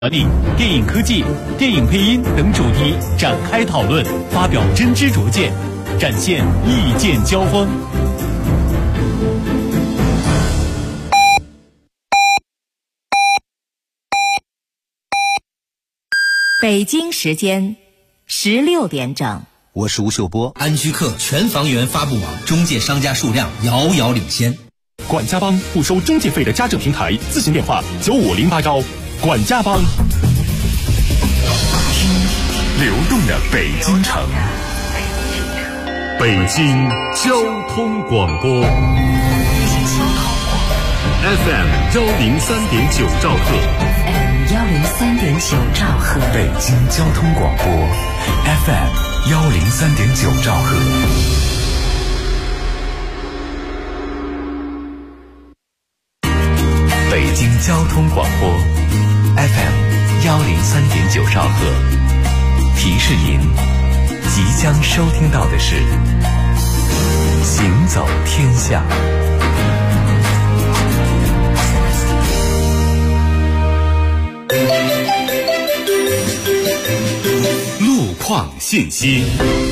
力、电影科技、电影配音等主题展开讨论，发表真知灼见，展现意见交锋。 北京时间16点整， 我是吴秀波。 安居客全房源发布网中介商家数量遥遥领先。 管家帮不收中介费的家政平台，咨询电话95081。管家帮， 流动的北京城，北京交通广播 FM 103.9兆赫 103.9兆赫， 北京交通广播 FM 103.9兆赫。北京交通广播 FM 103.9兆赫，提示您即将收听到的是行走天下。路况信息，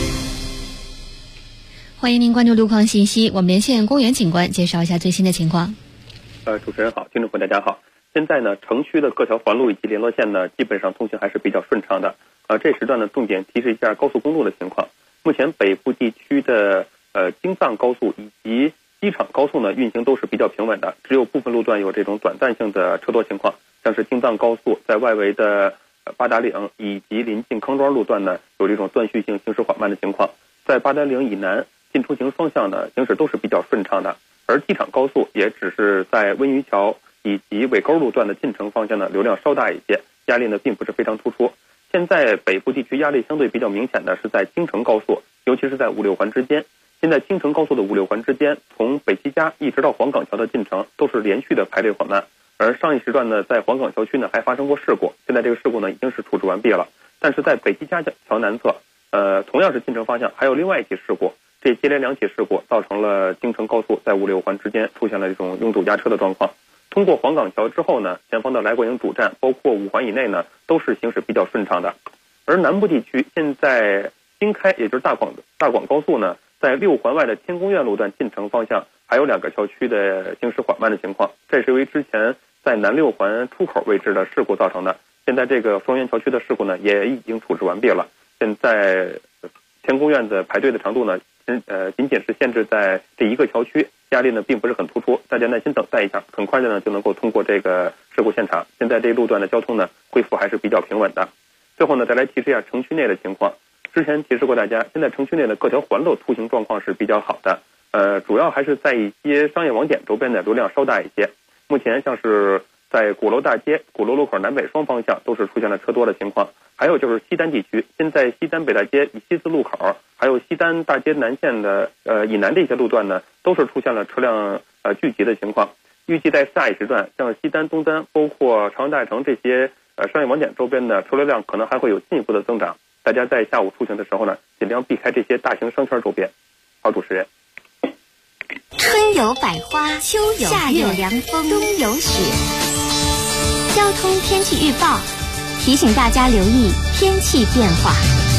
欢迎您关注路况信息，我们连线公园警官介绍一下最新的情况。 主持人好，听众朋友大家好。现在呢，城区的各条环路以及联络线呢，基本上通行还是比较顺畅的。这时段呢，重点提示一下高速公路的情况。目前北部地区的京藏高速以及机场高速呢，运行都是比较平稳的，只有部分路段有这种短暂性的车多情况，像是京藏高速在外围的八达岭以及临近康庄路段呢，有这种断续性行驶缓慢的情况。在八达岭以南进出行双向呢，行驶都是比较顺畅的。而机场高速也只是在温榆桥以及尾沟路段的进城方向呢，流量稍大一些，压力呢并不是非常突出。现在北部地区压力相对比较明显的是在京承高速，尤其是在5、6环之间。现在京承高速的5、6环之间，从北齐家一直到黄岗桥的进城都是连续的排列缓慢。而上一时段呢，在黄岗桥区呢还发生过事故，现在这个事故呢已经是处置完毕了。但是在北齐家桥南侧，同样是进城方向，还有另外一起事故。这接连2起事故造成了京承高速在5、6环之间出现了这种拥堵压车的状况。通过黄岗桥之后呢，前方的来国营主站包括5环以内呢都是行驶比较顺畅的。而南部地区现在新开，也就是大广高速呢，在6环外的天宫苑路段进城方向还有2个桥区的行驶缓慢的情况，这是由于之前在南6环出口位置的事故造成的。现在这个丰源桥区的事故呢也已经处置完毕了。现在天宫苑的排队的长度呢仅仅是限制在这一个桥区，压力呢并不是很突出，大家耐心等待一下，很快的呢就能够通过这个事故现场。现在这一路段的交通呢恢复还是比较平稳的。最后呢再来提示一下城区内的情况。之前提示过大家，现在城区内的各条环路出行状况是比较好的，主要还是在一些商业网点周边的流量稍大一些。目前像是在鼓楼大街、鼓楼路口南北双方向都是出现了车多的情况。还有就是西单地区，现在西单北大街以西四路口，还有西单大街南线的以南的一些路段呢，都是出现了车辆聚集的情况。预计在下一时段，像西单、东单，包括长安大城这些商业网点周边的车流量可能还会有进一步的增长。大家在下午出行的时候呢，尽量避开这些大型商圈周边。好，主持人。 春有百花，秋有夏有凉风，冬有雪。交通天气预报提醒大家留意天气变化。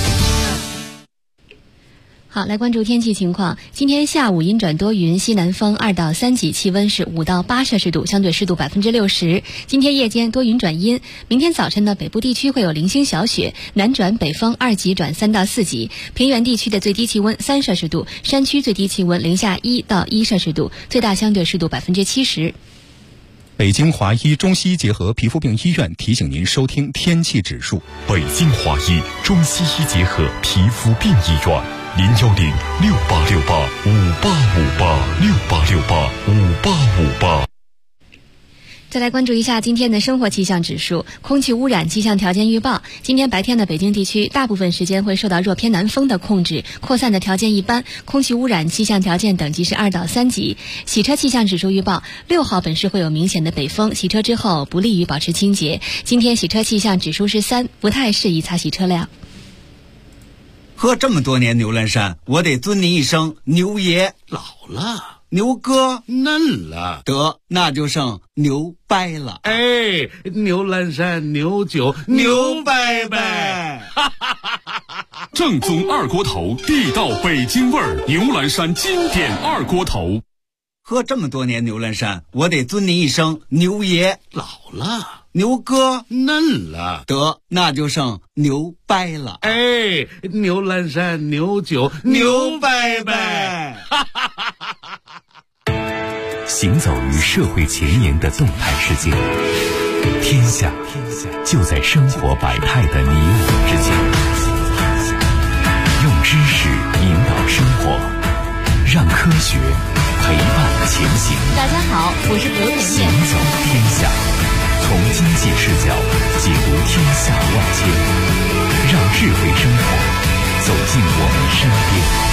好，来关注天气情况。今天下午阴转多云，西南风2到3级，气温是5到8摄氏度，相对湿度60%。今天夜间多云转阴，明天早晨呢，北部地区会有零星小雪，南转北风2级转3到4级。平原地区的最低气温3摄氏度，山区最低气温零下1到1摄氏度，最大相对湿度70%。 北京华医中西医结合皮肤病医院提醒您收听天气指数。 北京华医中西医结合皮肤病医院，0106868585858 再来关注一下今天的生活气象指数。空气污染气象条件预报，今天白天的北京地区大部分时间会受到弱偏南风的控制，扩散的条件一般，空气污染气象条件等级是2到3级。洗车气象指数预报，6号本市会有明显的北风，洗车之后不利于保持清洁。今天洗车气象指数是3，不太适宜擦洗车辆。 喝这么多年牛栏山，我得尊您一声牛爷。 老了牛哥嫩了， 得那就剩牛掰了。 哎，牛栏山牛酒牛掰掰， 正宗二锅头，地道北京味儿，牛栏山经典二锅头。 喝这么多年牛栏山，我得尊您一声牛爷。 老了， 牛哥嫩了， 得那就剩牛掰了。 哎，牛栏山牛酒牛掰掰。 行走于社会前沿的动态世界，天下就在生活百态的你我之间。用知识引导生活，让科学陪伴前行。 大家好，我是刘甜行甜。 走天下，从经济视角解读天下万千，让智慧生活走进我们身边。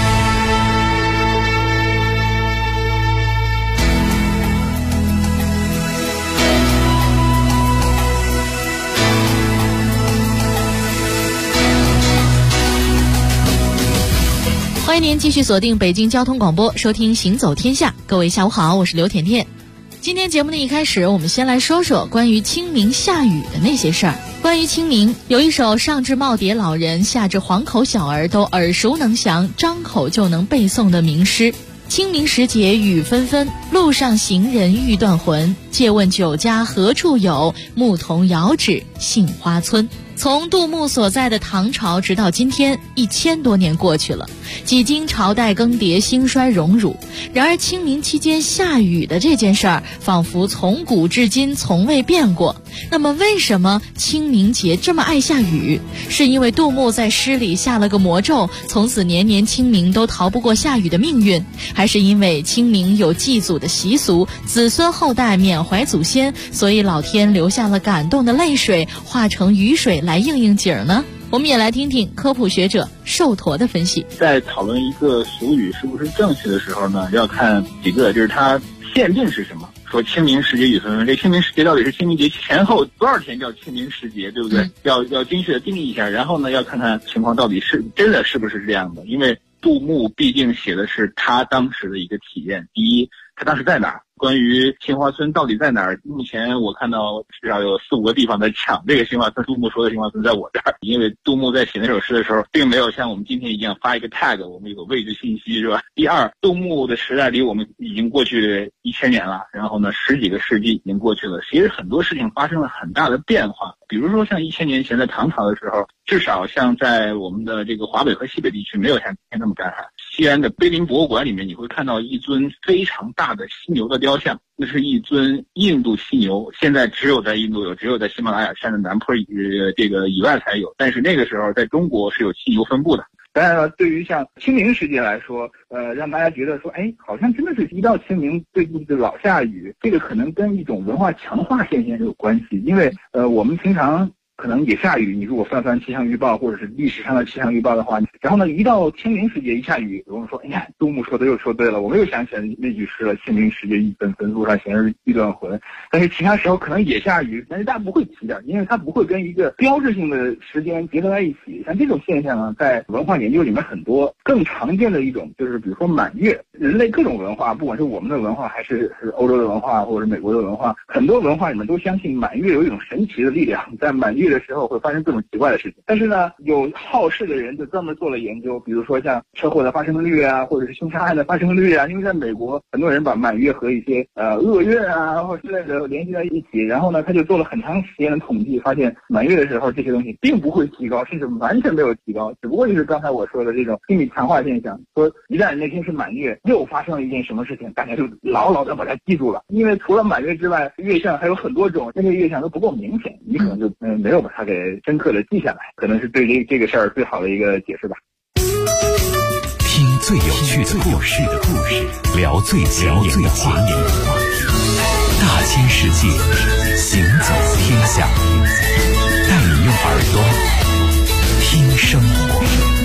欢迎您继续锁定北京交通广播，收听《行走天下》。各位下午好，我是刘甜甜。今天节目的一开始，我们先来说说关于清明下雨的那些事儿。关于清明，有一首上至耄耋老人，下至黄口小儿都耳熟能详，张口就能背诵的名诗。清明时节雨纷纷，路上行人欲断魂。借问酒家何处有？牧童遥指杏花村。从杜牧所在的唐朝直到今天，1000多年过去了，几经朝代更迭，兴衰荣辱。然而清明期间下雨的这件事儿，仿佛从古至今从未变过。那么为什么清明节这么爱下雨？是因为杜牧在诗里下了个魔咒，从此年年清明都逃不过下雨的命运？还是因为清明有祭祖的习俗，子孙后代缅怀祖先，所以老天留下了感动的泪水，化成雨水来应应景儿呢？我们也来听听科普学者寿驼的分析。 在讨论一个俗语是不是正确的时候呢，要看几个，就是它限定是什么。说清明时节雨纷纷，这清明时节到底是清明节前后多少天叫清明时节，对不对？要精确的定义一下，然后呢，要看看情况到底是真的是不是这样的。因为杜牧毕竟写的是他当时的一个体验。第一，他当时在哪儿？关于杏花村到底在哪儿？目前我看到至少有4、5个地方在抢这个杏花村。杜牧说的杏花村在我这儿，因为杜牧在写那首诗的时候，并没有像我们今天一样发一个 tag， 我们有位置信息，是吧？第二，杜牧的时代离我们已经过去1000年了，然后呢，10几个世纪已经过去了。其实很多事情发生了很大的变化，比如说像1000年前在唐朝的时候，至少像在我们的这个华北和西北地区，没有像今天那么干旱。西安的碑林博物馆里面，你会看到一尊非常大的犀牛的雕像，那是一尊印度犀牛，现在只有在印度有，只有在喜马拉雅山的南坡这个以外才有，但是那个时候在中国是有犀牛分布的。当然了，对于像清明时节来说，让大家觉得说，哎，好像真的是一到清明最近就老下雨，这个可能跟一种文化强化现象有关系。因为我们平常可能也下雨，你如果翻气象预报或者是历史上的气象预报的话，然后呢，一到清明时节一下雨，我们说，哎呀，杜牧说的又说对了，我们又想起来那句诗了，清明时节雨纷纷，路上行人欲断魂。但是其他时候可能也下雨，但是大家不会提的，因为它不会跟一个标志性的时间结合在一起。像这种现象呢，在文化研究里面很多。更常见的一种就是比如说满月，人类各种文化，不管是我们的文化还是欧洲的文化或者是美国的文化，很多文化里面都相信满月有一种神奇的力量，在满月的时候会发生各种奇怪的事情。但是呢，有好事的人就专门做了研究，比如说像车祸的发生率啊，或者是凶杀案的发生率啊，因为在美国很多人把满月和一些厄运啊或之类的联系在一起，然后呢他就做了很长时间的统计，发现满月的时候这些东西并不会提高，甚至完全没有提高，只不过就是刚才我说的这种心理强化现象，说一旦那天是满月又发生了一件什么事情，大家就牢牢的把它记住了。因为除了满月之外，月相还有很多种，这些月相都不够明显，你可能就没有把它给深刻的记下来，可能是对这个事儿最好的一个解释吧。 听最有趣的故事，聊最前沿的话题，大千世界，行走天下，带你用耳朵听生活。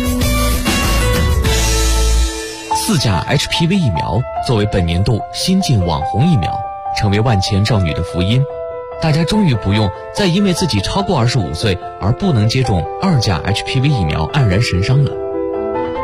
4价 HPV 疫苗作为本年度新晋网红疫苗，成为万千少女的福音。大家终于不用再因为自己超过25岁而不能接种2价 HPV 疫苗黯然神伤了。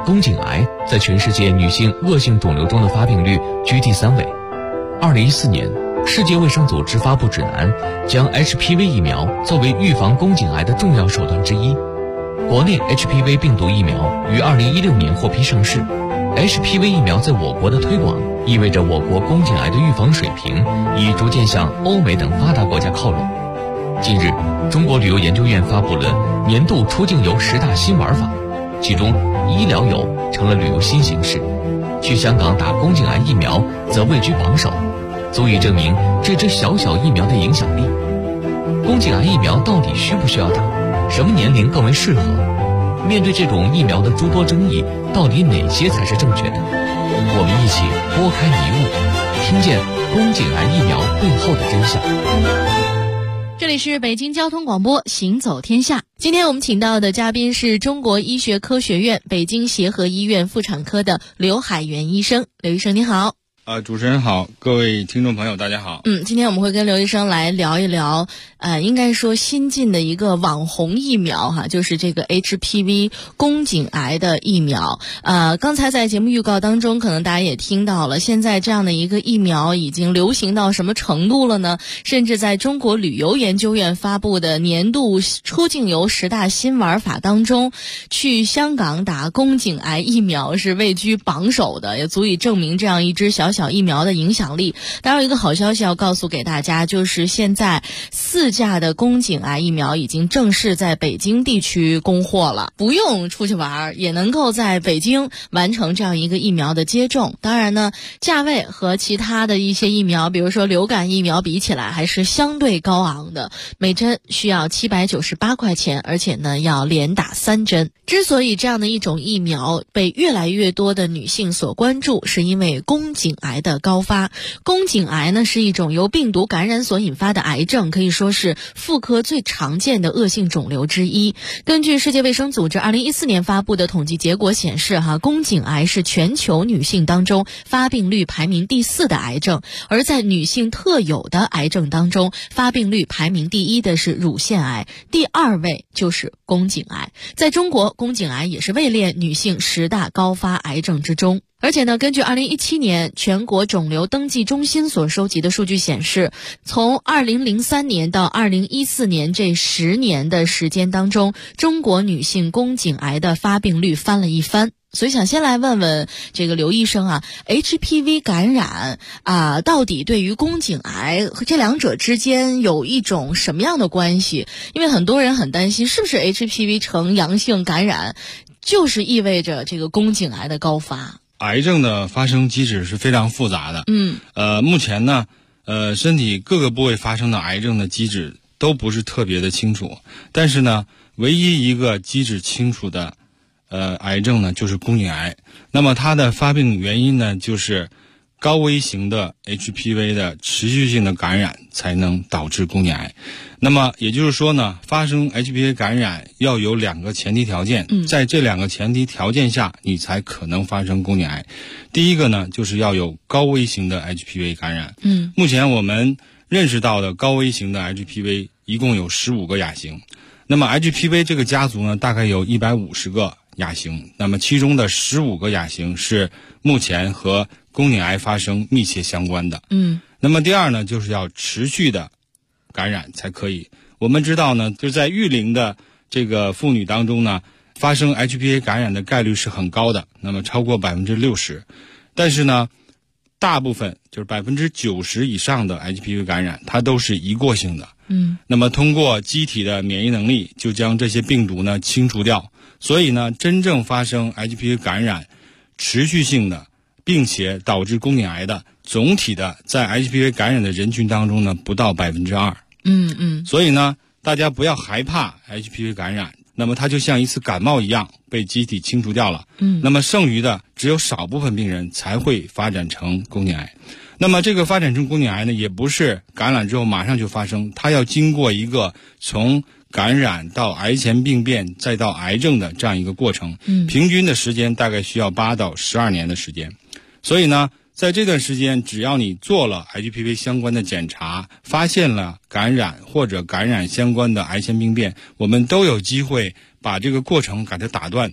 宫颈癌在全世界女性恶性肿瘤中的发病率居第3位。2014年，世界卫生组织发布指南，将 HPV 疫苗作为预防宫颈癌的重要手段之一。国内 HPV 病毒疫苗于2016年获批上市。HPV 疫苗在我国的推广，意味着我国宫颈癌的预防水平已逐渐向欧美等发达国家靠拢。近日，中国旅游研究院发布了年度出境游10大新玩法，其中医疗游成了旅游新形式，去香港打宫颈癌疫苗则位居榜首，足以证明这支小小疫苗的影响力。宫颈癌疫苗到底需不需要打？什么年龄更为适合？面对这种疫苗的诸多争议，到底哪些才是正确的？我们一起拨开迷雾，听见宫颈癌疫苗背后的真相。 这里是北京交通广播行走天下，今天我们请到的嘉宾是中国医学科学院北京协和医院妇产科的刘海源医生。刘医生您好。 主持人好，各位听众朋友大家好。 今天我们会跟刘医生来聊一聊应该说新进的一个网红疫苗哈，就是这个 HPV 宫颈癌的疫苗。刚才在节目预告当中可能大家也听到了，现在这样的一个疫苗已经流行到什么程度了呢？甚至在中国旅游研究院发布的年度出境游10大新玩法当中，去香港打宫颈癌疫苗是位居榜首的，也足以证明这样一支小疫苗的影响力。当然有一个好消息要告诉给大家，就是现在4价的宫颈癌疫苗已经正式在北京地区供货了，不用出去玩也能够在北京完成这样一个疫苗的接种。当然呢，价位和其他的一些疫苗，比如说流感疫苗比起来还是相对高昂的，每针需要798块钱，而且呢要连打3针。之所以这样的一种疫苗被越来越多的女性所关注，是因为宫颈癌的高发。宫颈癌呢是一种由病毒感染所引发的癌症，可以说是妇科最常见的恶性肿瘤之一。根据世界卫生组织2014年发布的统计结果显示宫颈癌是全球女性当中发病率排名第4的癌症，而在女性特有的癌症当中，发病率排名第1的是乳腺癌，第2位就是宫颈癌。在中国，宫颈癌也是位列女性10大高发癌症之中。而且呢，根据2017年全国肿瘤登记中心所收集的数据显示，从2003年到2014年这10年的时间当中，中国女性宫颈癌的发病率翻了一番。所以想先来问问这个刘医生HPV 感染到底对于宫颈癌和这两者之间有一种什么样的关系？因为很多人很担心，是不是 HPV 呈阳性感染就是意味着这个宫颈癌的高发？ 癌症的发生机制是非常复杂的。目前呢，身体各个部位发生的癌症的机制都不是特别的清楚，但是呢，唯一一个机制清楚的癌症呢就是宫颈癌。那么它的发病原因呢，就是高危型的 HPV 的持续性的感染才能导致宫颈癌。那么也就是说呢，发生 HPV 感染要有2个前提条件，在这2个前提条件下，你才可能发生宫颈癌。第一个呢，就是要有高危型的 HPV 感染。目前我们认识到的高危型的 HPV 一共有15个亚型。那么 HPV 这个家族呢，大概有150个亚型，那么其中的15个亚型是目前和宫颈癌发生密切相关的。那么第二呢，就是要持续的感染才可以。我们知道呢，就在育龄的这个妇女当中呢，发生 HPV 感染的概率是很高的，那么超过60%。但是呢，大部分就是90%以上的 HPV 感染，它都是一过性的。那么通过机体的免疫能力就将这些病毒呢清除掉。所以呢，真正发生 HPV 感染持续性的并且导致宫颈癌的，总体的在 HPV 感染的人群当中呢不到2%。所以呢，大家不要害怕 HPV 感染，那么它就像一次感冒一样被机体清除掉了。那么剩余的只有少部分病人才会发展成宫颈癌。那么这个发展成宫颈癌呢，也不是感染之后马上就发生，它要经过一个从感染到癌前病变再到癌症的这样一个过程，平均的时间大概需要8到12年的时间。所以呢，在这段时间，只要你做了 HPV 相关的检查，发现了感染或者感染相关的癌前病变，我们都有机会把这个过程给它打断，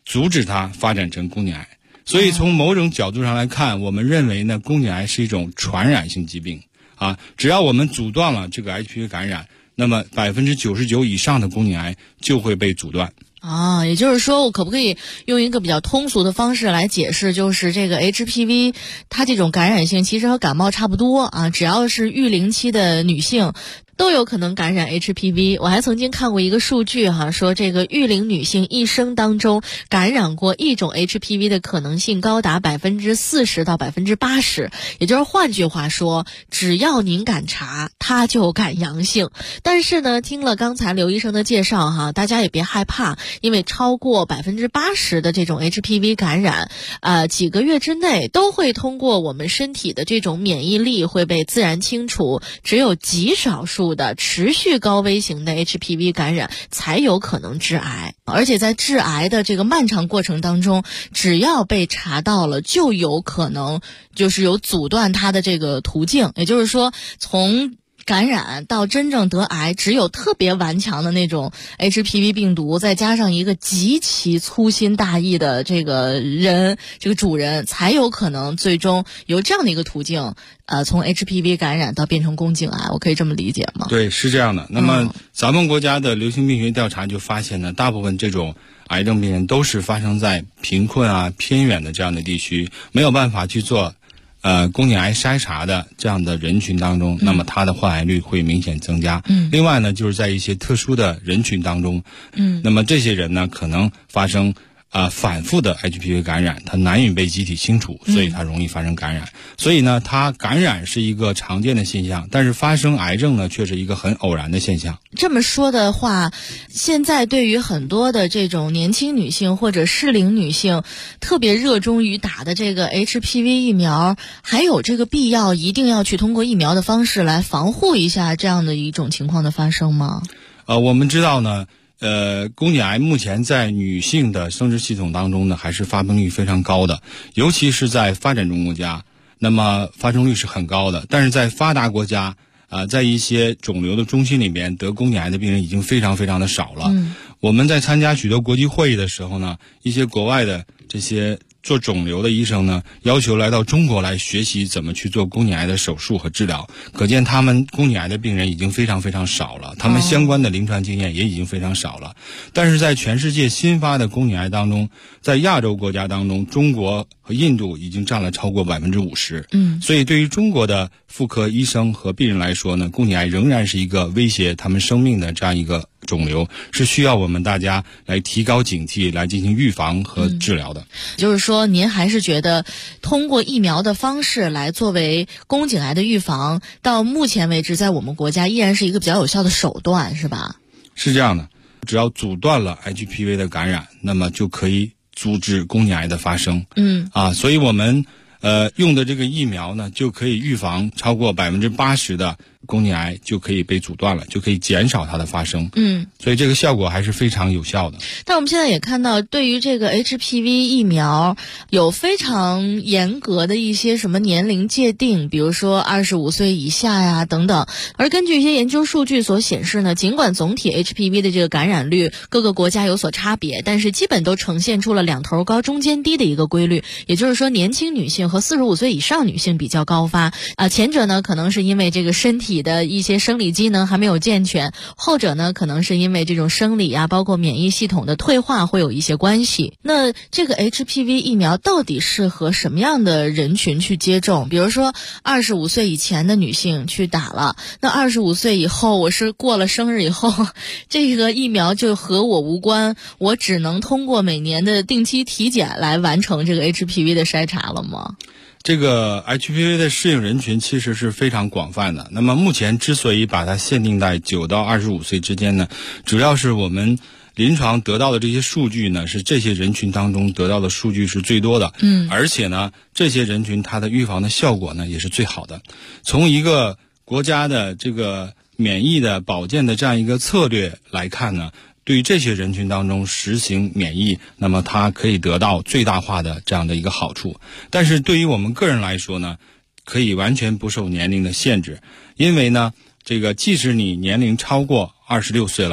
阻止它发展成宫颈癌。所以从某种角度上来看，我们认为呢，宫颈癌是一种传染性疾病啊。只要我们阻断了这个 HPV 感染，那么99%以上的宫颈癌就会被阻断。 也就是说，我可不可以用一个比较通俗的方式来解释，就是这个 HPV 它这种感染性其实和感冒差不多啊，只要是育龄期的女性都有可能感染 HPV。 我还曾经看过一个数据说这个育龄女性一生当中感染过一种 HPV 的可能性高达40%到80%，也就是换句话说，只要您敢查，它就敢阳性。但是呢，听了刚才刘医生的介绍大家也别害怕，因为超过80%的这种 HPV 感染几个月之内都会通过我们身体的这种免疫力会被自然清除，只有极少数的持续高危型的 HPV 感染才有可能致癌。而且在致癌的这个漫长过程当中，只要被查到了，就有可能就是有阻断它的这个途径。也就是说，从感染到真正得癌，只有特别顽强的那种 HPV 病毒，再加上一个极其粗心大意的这个人，这个主人，才有可能最终由这样的一个途径从 HPV 感染到变成宫颈癌。我可以这么理解吗？ 对，是这样的。那么咱们国家的流行病学调查就发现呢，大部分这种癌症病人都是发生在贫困偏远的这样的地区，没有办法去做宫颈癌筛查的这样的人群当中，那么它的患癌率会明显增加。另外呢，就是在一些特殊的人群当中，那么这些人呢可能发生反复的 HPV 感染，它难以被机体清除，所以它容易发生感染。所以呢，它感染是一个常见的现象，但是发生癌症呢却是一个很偶然的现象。 这么说的话，现在对于很多的这种年轻女性或者适龄女性特别热衷于打的这个 HPV 疫苗，还有这个必要一定要去通过疫苗的方式来防护一下这样的一种情况的发生吗？ 我们知道呢，宫颈癌目前在女性的生殖系统当中呢，还是发病率非常高的，尤其是在发展中国家，那么发生率是很高的。但是在发达国家在一些肿瘤的中心里边，得宫颈癌的病人已经非常非常的少了。我们在参加许多国际会议的时候呢，一些国外的这些做肿瘤的医生呢，要求来到中国来学习怎么去做宫颈癌的手术和治疗，可见他们宫颈癌的病人已经非常非常少了，他们相关的临床经验也已经非常少了。但是在全世界新发的宫颈癌当中，在亚洲国家当中，中国和印度已经占了超过50%。所以对于中国的妇科医生和病人来说呢，宫颈癌仍然是一个威胁他们生命的这样一个肿瘤，是需要我们大家来提高警惕，来进行预防和治疗的。 就是说您还是觉得通过疫苗的方式来作为宫颈癌的预防，到目前为止在我们国家依然是一个比较有效的手段，是吧？ 是这样的，只要阻断了 HPV 的感染，那么就可以阻止宫颈癌的发生。所以我们用的这个疫苗呢，就可以预防超过80%的宫颈癌就可以被阻断了，就可以减少它的发生。所以这个效果还是非常有效的。 但我们现在也看到，对于这个 HPV 疫苗有非常严格的一些什么年龄界定，比如说25岁以下呀等等。而根据一些研究数据所显示呢，尽管总体 HPV 的这个感染率各个国家有所差别，但是基本都呈现出了两头高中间低的一个规律。也就是说，年轻女性和45岁以上女性比较高发前者呢可能是因为这个身体的一些生理机能还没有健全，后者呢可能是因为这种生理包括免疫系统的退化会有一些关系。那这个 HPV 疫苗到底适合什么样的人群去接种？比如说25岁以前的女性去打了，那25岁以后，我是过了生日以后，这个疫苗就和我无关，我只能通过每年的定期体检来完成这个 HPV 的筛查了吗？ 这个 HPV 的适应人群其实是非常广泛的。那么目前之所以把它限定在9到25岁之间呢，主要是我们临床得到的这些数据呢，是这些人群当中得到的数据是最多的。而且呢，这些人群它的预防的效果呢也是最好的。从一个国家的这个免疫的保健的这样一个策略来看呢，对于这些人群当中实行免疫，那么它可以得到最大化的这样的一个好处。但是对于我们个人来说呢，可以完全不受年龄的限制，因为呢，这个即使你年龄超过26岁了，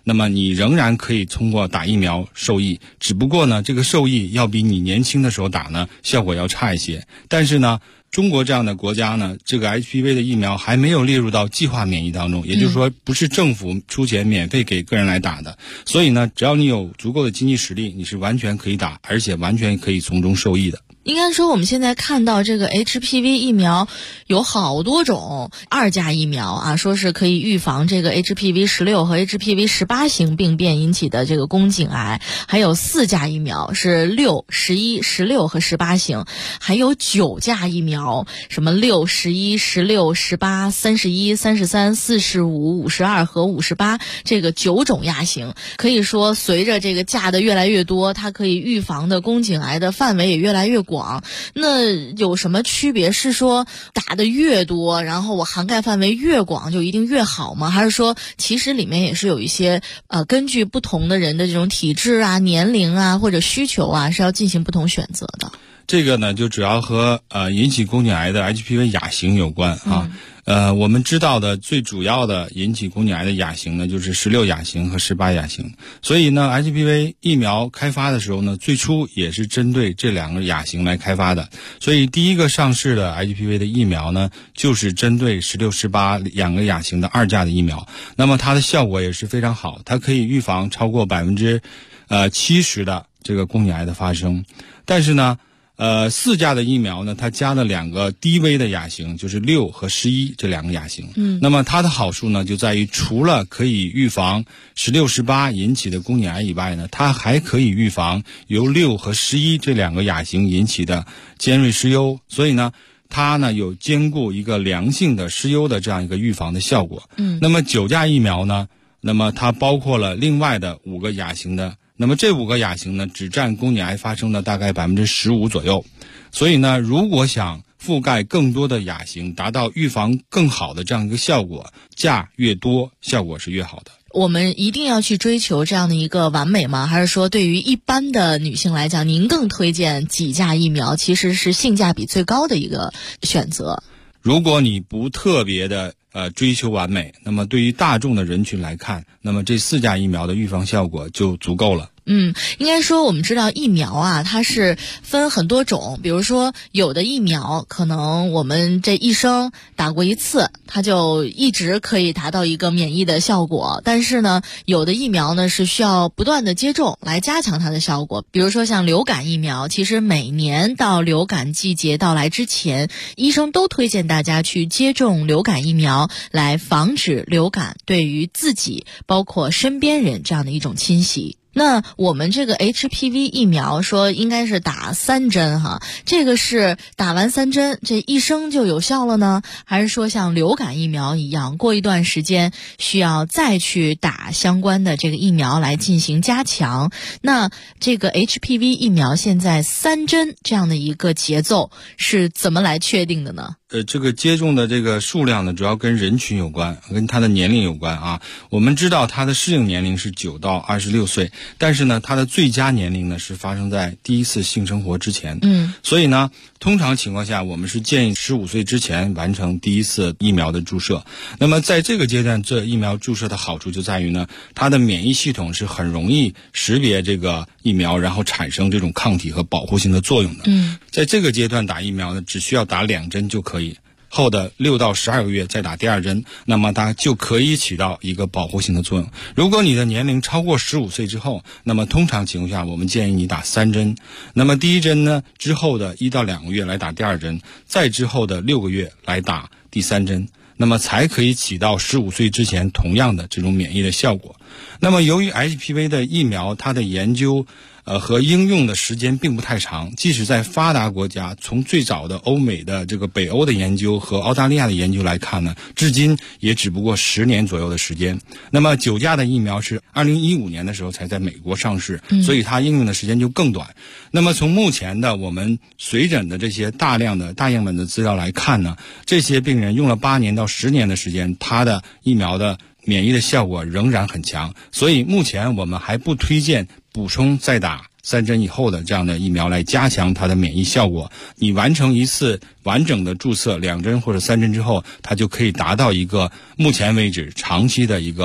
那么你仍然可以通过打疫苗受益，只不过呢，这个受益要比你年轻的时候打呢效果要差一些。但是呢，中国这样的国家呢，这个 HPV 的疫苗还没有列入到计划免疫当中，也就是说不是政府出钱免费给个人来打的。所以呢，只要你有足够的经济实力，你是完全可以打，而且完全可以从中受益的。 应该说我们现在看到这个 HPV 疫苗有好多种2价疫苗啊，说是可以预防这个 HPV 16和 HPV 18型病变引起的这个宫颈癌，还有4价疫苗是6、11、16和18型，还有9价疫苗，什么6、11、16、18、31、33、45、52和58，这个9种亚型。可以说随着这个价的越来越多，它可以预防的宫颈癌的范围也越来越广。那有什么区别？是说打的越多，然后我涵盖范围越广就一定越好吗？还是说其实里面也是有一些根据不同的人的这种体质啊、年龄啊或者需求啊，是要进行不同选择的？ 这个呢，就主要和引起宫颈癌的 HPV 亚型有关啊。我们知道的最主要的引起宫颈癌的亚型呢，就是16亚型和18亚型。所以呢 ，HPV 疫苗开发的时候呢，最初也是针对这2个亚型来开发的。所以第一个上市的 HPV 的疫苗呢，就是针对16、18 2个亚型的2价的疫苗。那么它的效果也是非常好，它可以预防超过70%的这个宫颈癌的发生。但是呢，4价的疫苗呢，它加了2个低危的亚型，就是6和11这2个亚型。那么它的好处呢，就在于除了可以预防16、18引起的宫颈癌以外呢，它还可以预防由6和11这2个亚型引起的尖锐湿疣。所以呢，它呢有兼顾一个良性的湿疣的这样一个预防的效果。那么9价疫苗呢，那么它包括了另外的5个亚型的。那么这5个亚型呢，只占宫颈癌发生的大概15%左右。所以呢，如果想覆盖更多的亚型，达到预防更好的这样一个效果，价越多，效果是越好的。 我们一定要去追求这样的一个完美吗？还是说对于一般的女性来讲，您更推荐几价疫苗其实是性价比最高的一个选择？ 如果你不特别的追求完美，那么对于大众的人群来看，那么这4价疫苗的预防效果就足够了。 应该说我们知道疫苗啊，它是分很多种，比如说有的疫苗可能我们这一生打过一次，它就一直可以达到一个免疫的效果。但是呢，有的疫苗呢是需要不断的接种来加强它的效果。比如说像流感疫苗，其实每年到流感季节到来之前，医生都推荐大家去接种流感疫苗，来防止流感对于自己包括身边人这样的一种侵袭。那我们这个 HPV 疫苗说应该是打3针哈，这个是打完3针这一生就有效了呢？还是说像流感疫苗一样，过一段时间需要再去打相关的这个疫苗来进行加强？那这个 HPV 疫苗现在3针这样的一个节奏是怎么来确定的呢？ 这个接种的这个数量呢，主要跟人群有关，跟他的年龄有关啊。我们知道他的适应年龄是9到26岁，但是呢，他的最佳年龄呢是发生在第一次性生活之前。所以呢，通常情况下，我们是建议15岁之前完成第一次疫苗的注射。那么在这个阶段，这疫苗注射的好处就在于呢，它的免疫系统是很容易识别这个疫苗，然后产生这种抗体和保护性的作用的。在这个阶段打疫苗呢，只需要打2针就可以。后的6到12个月再打第2针，那么它就可以起到一个保护性的作用。如果你的年龄超过15岁之后，那么通常情况下我们建议你打3针。那么第1针呢，之后的1到2个月来打第2针，再之后的6个月来打第3针，那么才可以起到15岁之前同样的这种免疫的效果。那么由于 HPV 的疫苗它的研究和应用的时间并不太长，即使在发达国家，从最早的欧美的这个北欧的研究和澳大利亚的研究来看呢，至今也只不过10年左右的时间。那么9价的疫苗是2015年的时候才在美国上市，所以它应用的时间就更短。那么从目前的我们随诊的这些大样本的资料来看呢，这些病人用了8年到10年的时间，他的疫苗的免疫的效果仍然很强。所以目前我们还不推荐补充再打3针以后的这样的疫苗来加强它的免疫效果。你完成一次完整的注射2针或者3针之后，它就可以达到一个目前为止长期的一个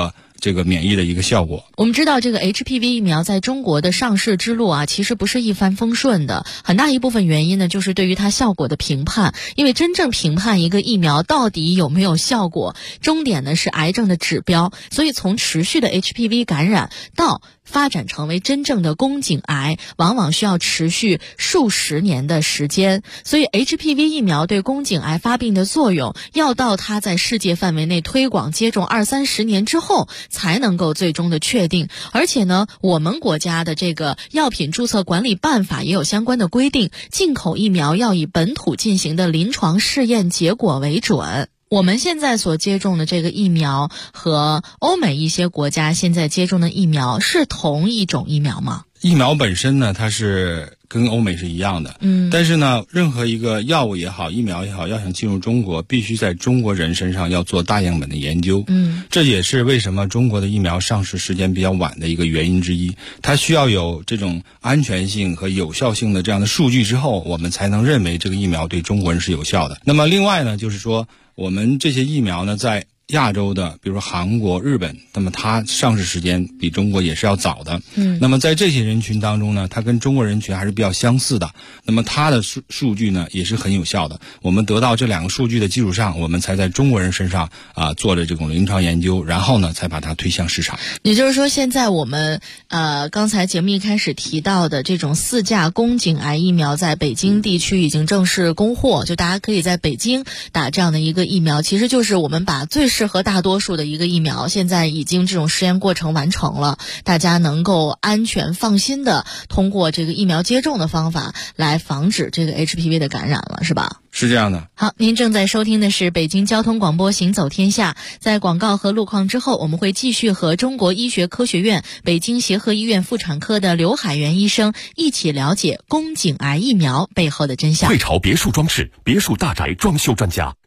这个免疫的一个效果。 我们知道这个 HPV 疫苗在中国的上市之路啊，其实不是一帆风顺的，很大一部分原因呢，就是对于它效果的评判。因为真正评判一个疫苗到底有没有效果，终点呢是癌症的指标，所以从持续的 HPV 感染到发展成为真正的宫颈癌，往往需要持续数十年的时间。所以 HPV 疫苗对宫颈癌发病的作用，要到它在世界范围内推广接种20-30年之后才能够最终的确定。而且呢，我们国家的这个药品注册管理办法也有相关的规定，进口疫苗要以本土进行的临床试验结果为准。我们现在所接种的这个疫苗和欧美一些国家现在接种的疫苗是同一种疫苗吗？ 疫苗本身呢，它是跟欧美是一样的，但是呢，任何一个药物也好，疫苗也好，要想进入中国，必须在中国人身上要做大样本的研究。这也是为什么中国的疫苗上市时间比较晚的一个原因之一。它需要有这种安全性和有效性的这样的数据之后，我们才能认为这个疫苗对中国人是有效的。那么另外呢，就是说我们这些疫苗呢，在亚洲的，比如说韩国、日本，那么它上市时间比中国也是要早的。那么在这些人群当中呢，它跟中国人群还是比较相似的。那么它的数据呢也是很有效的。我们得到这两个数据的基础上，我们才在中国人身上做了这种临床研究，然后呢才把它推向市场。 也就是说，现在我们刚才节目一开始提到的这种4价宫颈癌疫苗，在北京地区已经正式供货，就大家可以在北京打这样的一个疫苗，其实就是我们把最适合大多数的一个疫苗，现在已经这种实验过程完成了，大家能够安全放心的通过这个疫苗接种的方法来防止这个 HPV 的感染了，是吧？ 是这样的。 好，您正在收听的是北京交通广播行走天下。在广告和路况之后，我们会继续和中国医学科学院北京协和医院妇产科的刘海源医生一起了解宫颈癌疫苗背后的真相。 汇潮别墅装饰别墅大宅装修专家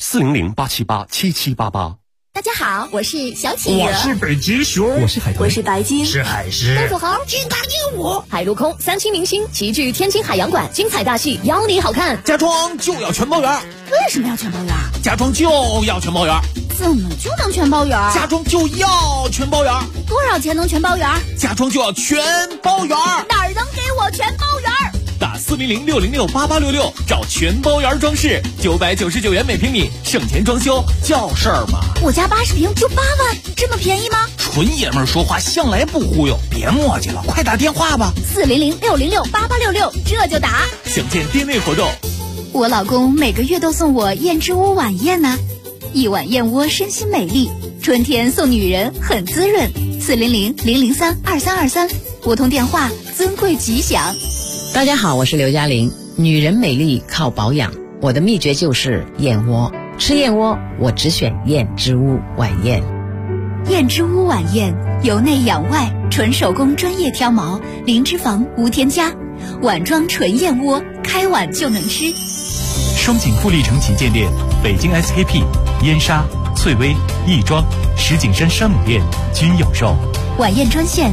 ，400-878-7788。 大家好，我是小企鹅， 我是北极熊， 我是海豚，我是白鲸， 是海狮， 东土豪，金大金舞，海陆空3期明星齐聚天津海洋馆，精彩大戏邀你好看。 家装就要全包圆， 为什么要全包圆？ 家装就要全包圆， 怎么就能全包圆？ 家装就要全包圆， 多少钱能全包圆？ 家装就要全包圆， 哪儿能给我全包圆？ 打400-606-8866找全包圆装饰，999元每平米，省钱装修叫事儿嘛。 我家80平就8万，这么便宜吗？ 纯爷们儿说话向来不忽悠，别磨叽了，快打电话吧。 400-606-8866，这就打。 详见店内活动。 我老公每个月都送我燕之屋晚宴呢，一碗燕窝身心美丽，春天送女人很滋润。400-003-2323，拨通电话，尊贵吉祥。 大家好，我是刘嘉玲。女人美丽靠保养，我的秘诀就是燕窝。吃燕窝，我只选燕之屋晚宴。 燕之屋晚宴，由内养外，纯手工专业挑毛，零脂肪无添加，碗装纯燕窝，开碗就能吃。 双井富力城旗舰店、北京 SKP、燕莎、翠微、亦庄、石景山山姆店均有售。 晚宴专线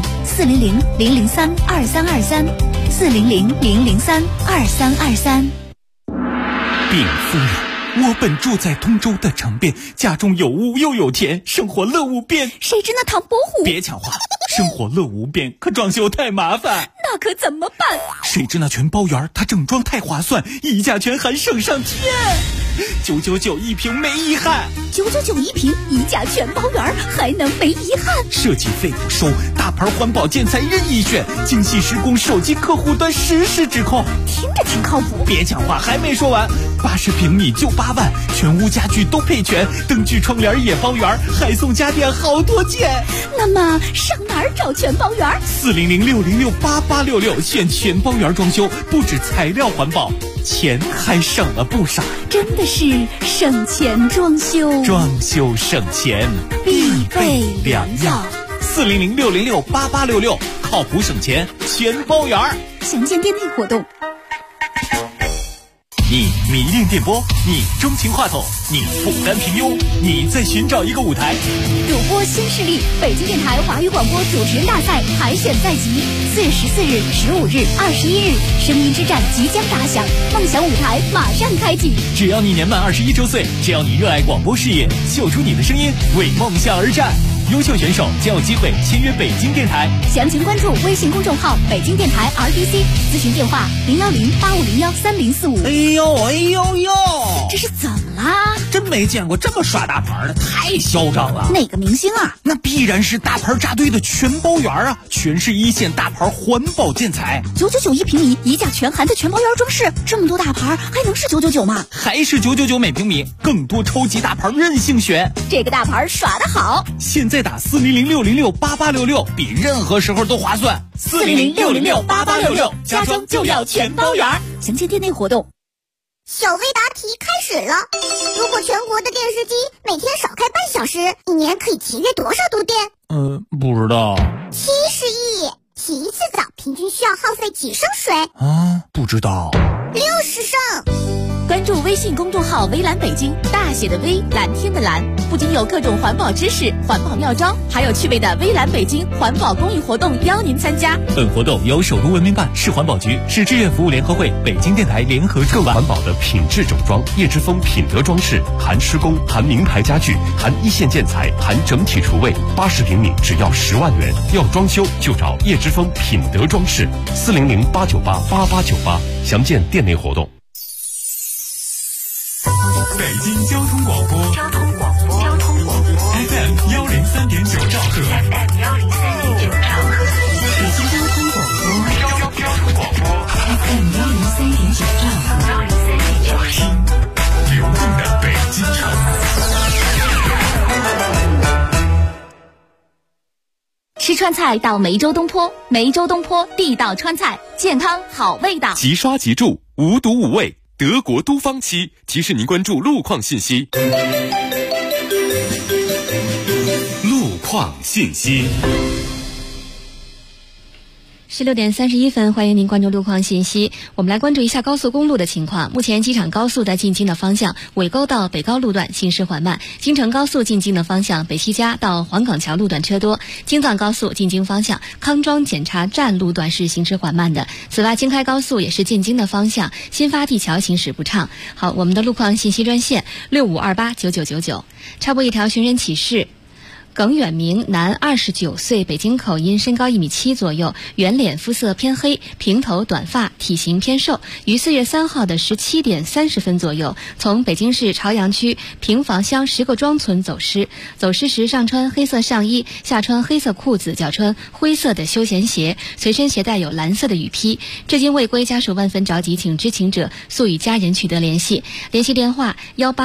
400-003-2323。400-003-2323。 禀夫人，我本住在通州的城边，家中有屋又有田，生活乐无边。 谁知那唐伯虎？ 别抢话，生活乐无边，可装修太麻烦。 那可怎么办？ 谁知那全包圆，它整装太划算，一价全含省上天。999一瓶没遗憾 ，999一瓶，一价全包圆，还能没遗憾？ 设计费不收，大牌环保建材任意选，精细施工，手机客户端实时指控， 听着挺靠谱。 别抢话，还没说完，80平米就8万，全屋家具都配全，灯具窗帘也包圆，还送家电好多件。 那么上哪儿找全包圆 ？400-606-8866，选全包圆装修，不止材料环保，钱还省了不少。 真的是省钱装修， 装修省钱必备良药。 400-606-8866，靠谱省钱全包圆。 详见店内活动。 你迷恋电波，你钟情话筒，你不甘平庸，你在寻找一个舞台。 主播新势力，北京电台华语广播主持人大赛海选在即，4月14日、15日、21日，声音之战即将打响，梦想舞台马上开启。 只要你年满21周岁，只要你热爱广播事业，秀出你的声音，为梦想而战。 优秀选手将有机会签约北京电台。 详情关注微信公众号北京电台 RDC， 咨询电话010-8501-3045。 哎呦， 这是怎么啦？ 真没见过这么耍大牌的，太嚣张了。 哪个明星啊？ 那必然是大牌扎堆的全包园啊，全是一线大牌环保建材 ，999一平米，一价全含的全包园装饰，这么多大牌还能是999吗？ 还是999每平米，更多超级大牌任性选。 这个大牌耍得好， 现在打400-606-8866，比任何时候都划算。 400-606-8866，家装就要全包园。详见店内活动。 小微答题开始了。如果全国的电视机每天少开半小时，一年可以节约多少度电？ 不知道。 70亿。洗一次澡平均需要耗费几升水？ 不知道。 60升。 关注微信公众号“微蓝北京”，大写的微，蓝天的蓝，不仅有各种环保知识、环保妙招，还有趣味的微蓝北京环保公益活动邀您参加。 本活动由首都文明办、市环保局、市志愿服务联合会、北京电台联合主办。 更环保的品质整装，叶之峰品德装饰，含施工，含名牌家具，含一线建材，含整体厨卫，80平米只要10万元。要装修就找叶之峰品德装饰，400-898-8898，详见店内活动。 北京交通广播FM 103.9兆赫，北京交通广播 FM 103.9兆赫，听流动的北京城。 吃川菜到梅州东坡，梅州东坡地道川菜，健康好味道。 即刷即住，无毒无味。德国都方漆提示您关注路况信息。路况信息。 16点31分，欢迎您关注路况信息。我们来关注一下高速公路的情况。目前机场高速在进京的方向，尾沟到北高路段行驶缓慢；京承高速进京的方向，北西家到黄岗桥路段车多；京藏高速进京方向，康庄检查站路段是行驶缓慢的。此外，京开高速也是进京的方向，新发地桥行驶不畅。好，我们的路况信息专线65289999。插播一条寻人启事。耿远明，男，29岁，北京口音，身高1.7米左右，圆脸，肤色偏黑，平头，短发，体型偏瘦。于4月3号的17点30分左右，从北京市朝阳区平房乡10个庄村走失。走失时上穿黑色上衣，下穿黑色裤子，脚穿灰色的休闲鞋，随身携带有蓝色的雨披。至今未归，家属万分着急，请知情者速与家人取得联系。联系电话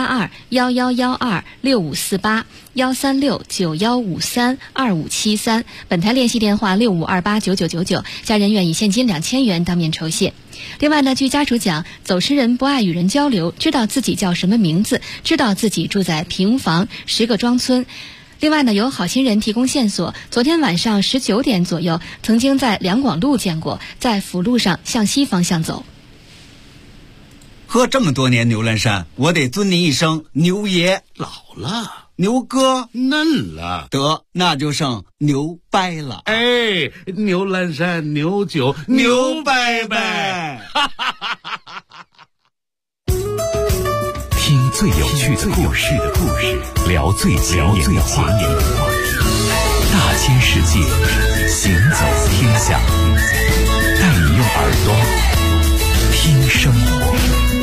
182-1112-6548，136-9153-2573。本台联系电话65289999，家人愿以现金2000元当面酬谢。另外呢，据家属讲，走失人不爱与人交流，知道自己叫什么名字，知道自己住在平房10个庄村。另外呢，有好心人提供线索，昨天晚上19点左右，曾经在两广路见过，在辅路上向西方向走。 喝这么多年牛栏山，我得尊您一声牛爷。 老了， 牛哥嫩了， 得那就剩牛掰了。 哎，牛栏山牛酒牛掰掰。 听最有趣的故事，聊最前沿的话题，大千世界，行走天下，带你用耳朵听生活。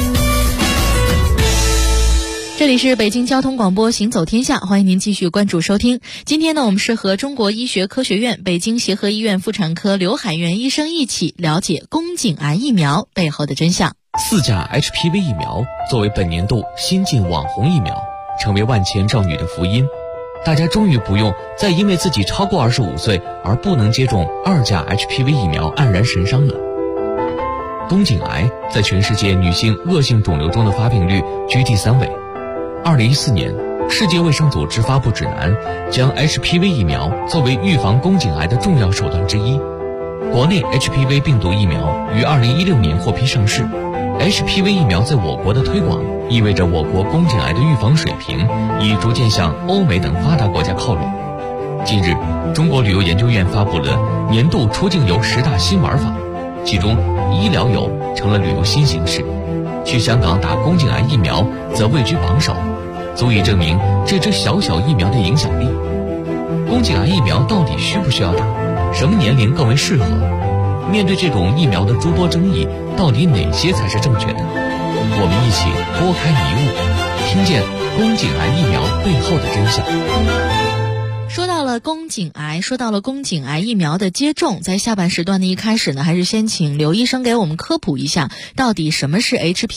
这里是北京交通广播行走天下，欢迎您继续关注收听。今天呢，我们是和中国医学科学院北京协和医院妇产科刘海源医生一起了解宫颈癌疫苗背后的真相。 4价 HPV 疫苗作为本年度新晋网红疫苗，成为万千少女的福音。大家终于不用再因为自己超过25岁而不能接种2价 HPV 疫苗黯然神伤了。宫颈癌在全世界女性恶性肿瘤中的发病率居第3位。2014年，世界卫生组织发布指南，将 HPV 疫苗作为预防宫颈癌的重要手段之一。国内 HPV 病毒疫苗于2016年获批上市。HPV 疫苗在我国的推广，意味着我国宫颈癌的预防水平已逐渐向欧美等发达国家靠拢。近日，中国旅游研究院发布了年度出境游10大新玩法，其中医疗游成了旅游新形式。去香港打宫颈癌疫苗则位居榜首，足以证明这支小小疫苗的影响力。 宫颈癌疫苗到底需不需要打？什么年龄更为适合？面对这种疫苗的诸多争议，到底哪些才是正确的？我们一起拨开迷雾，听见宫颈癌疫苗背后的真相。 说到了宫颈癌，说到了宫颈癌疫苗的接种，在下半时段的一开始呢，还是先请刘医生给我们科普一下，到底什么是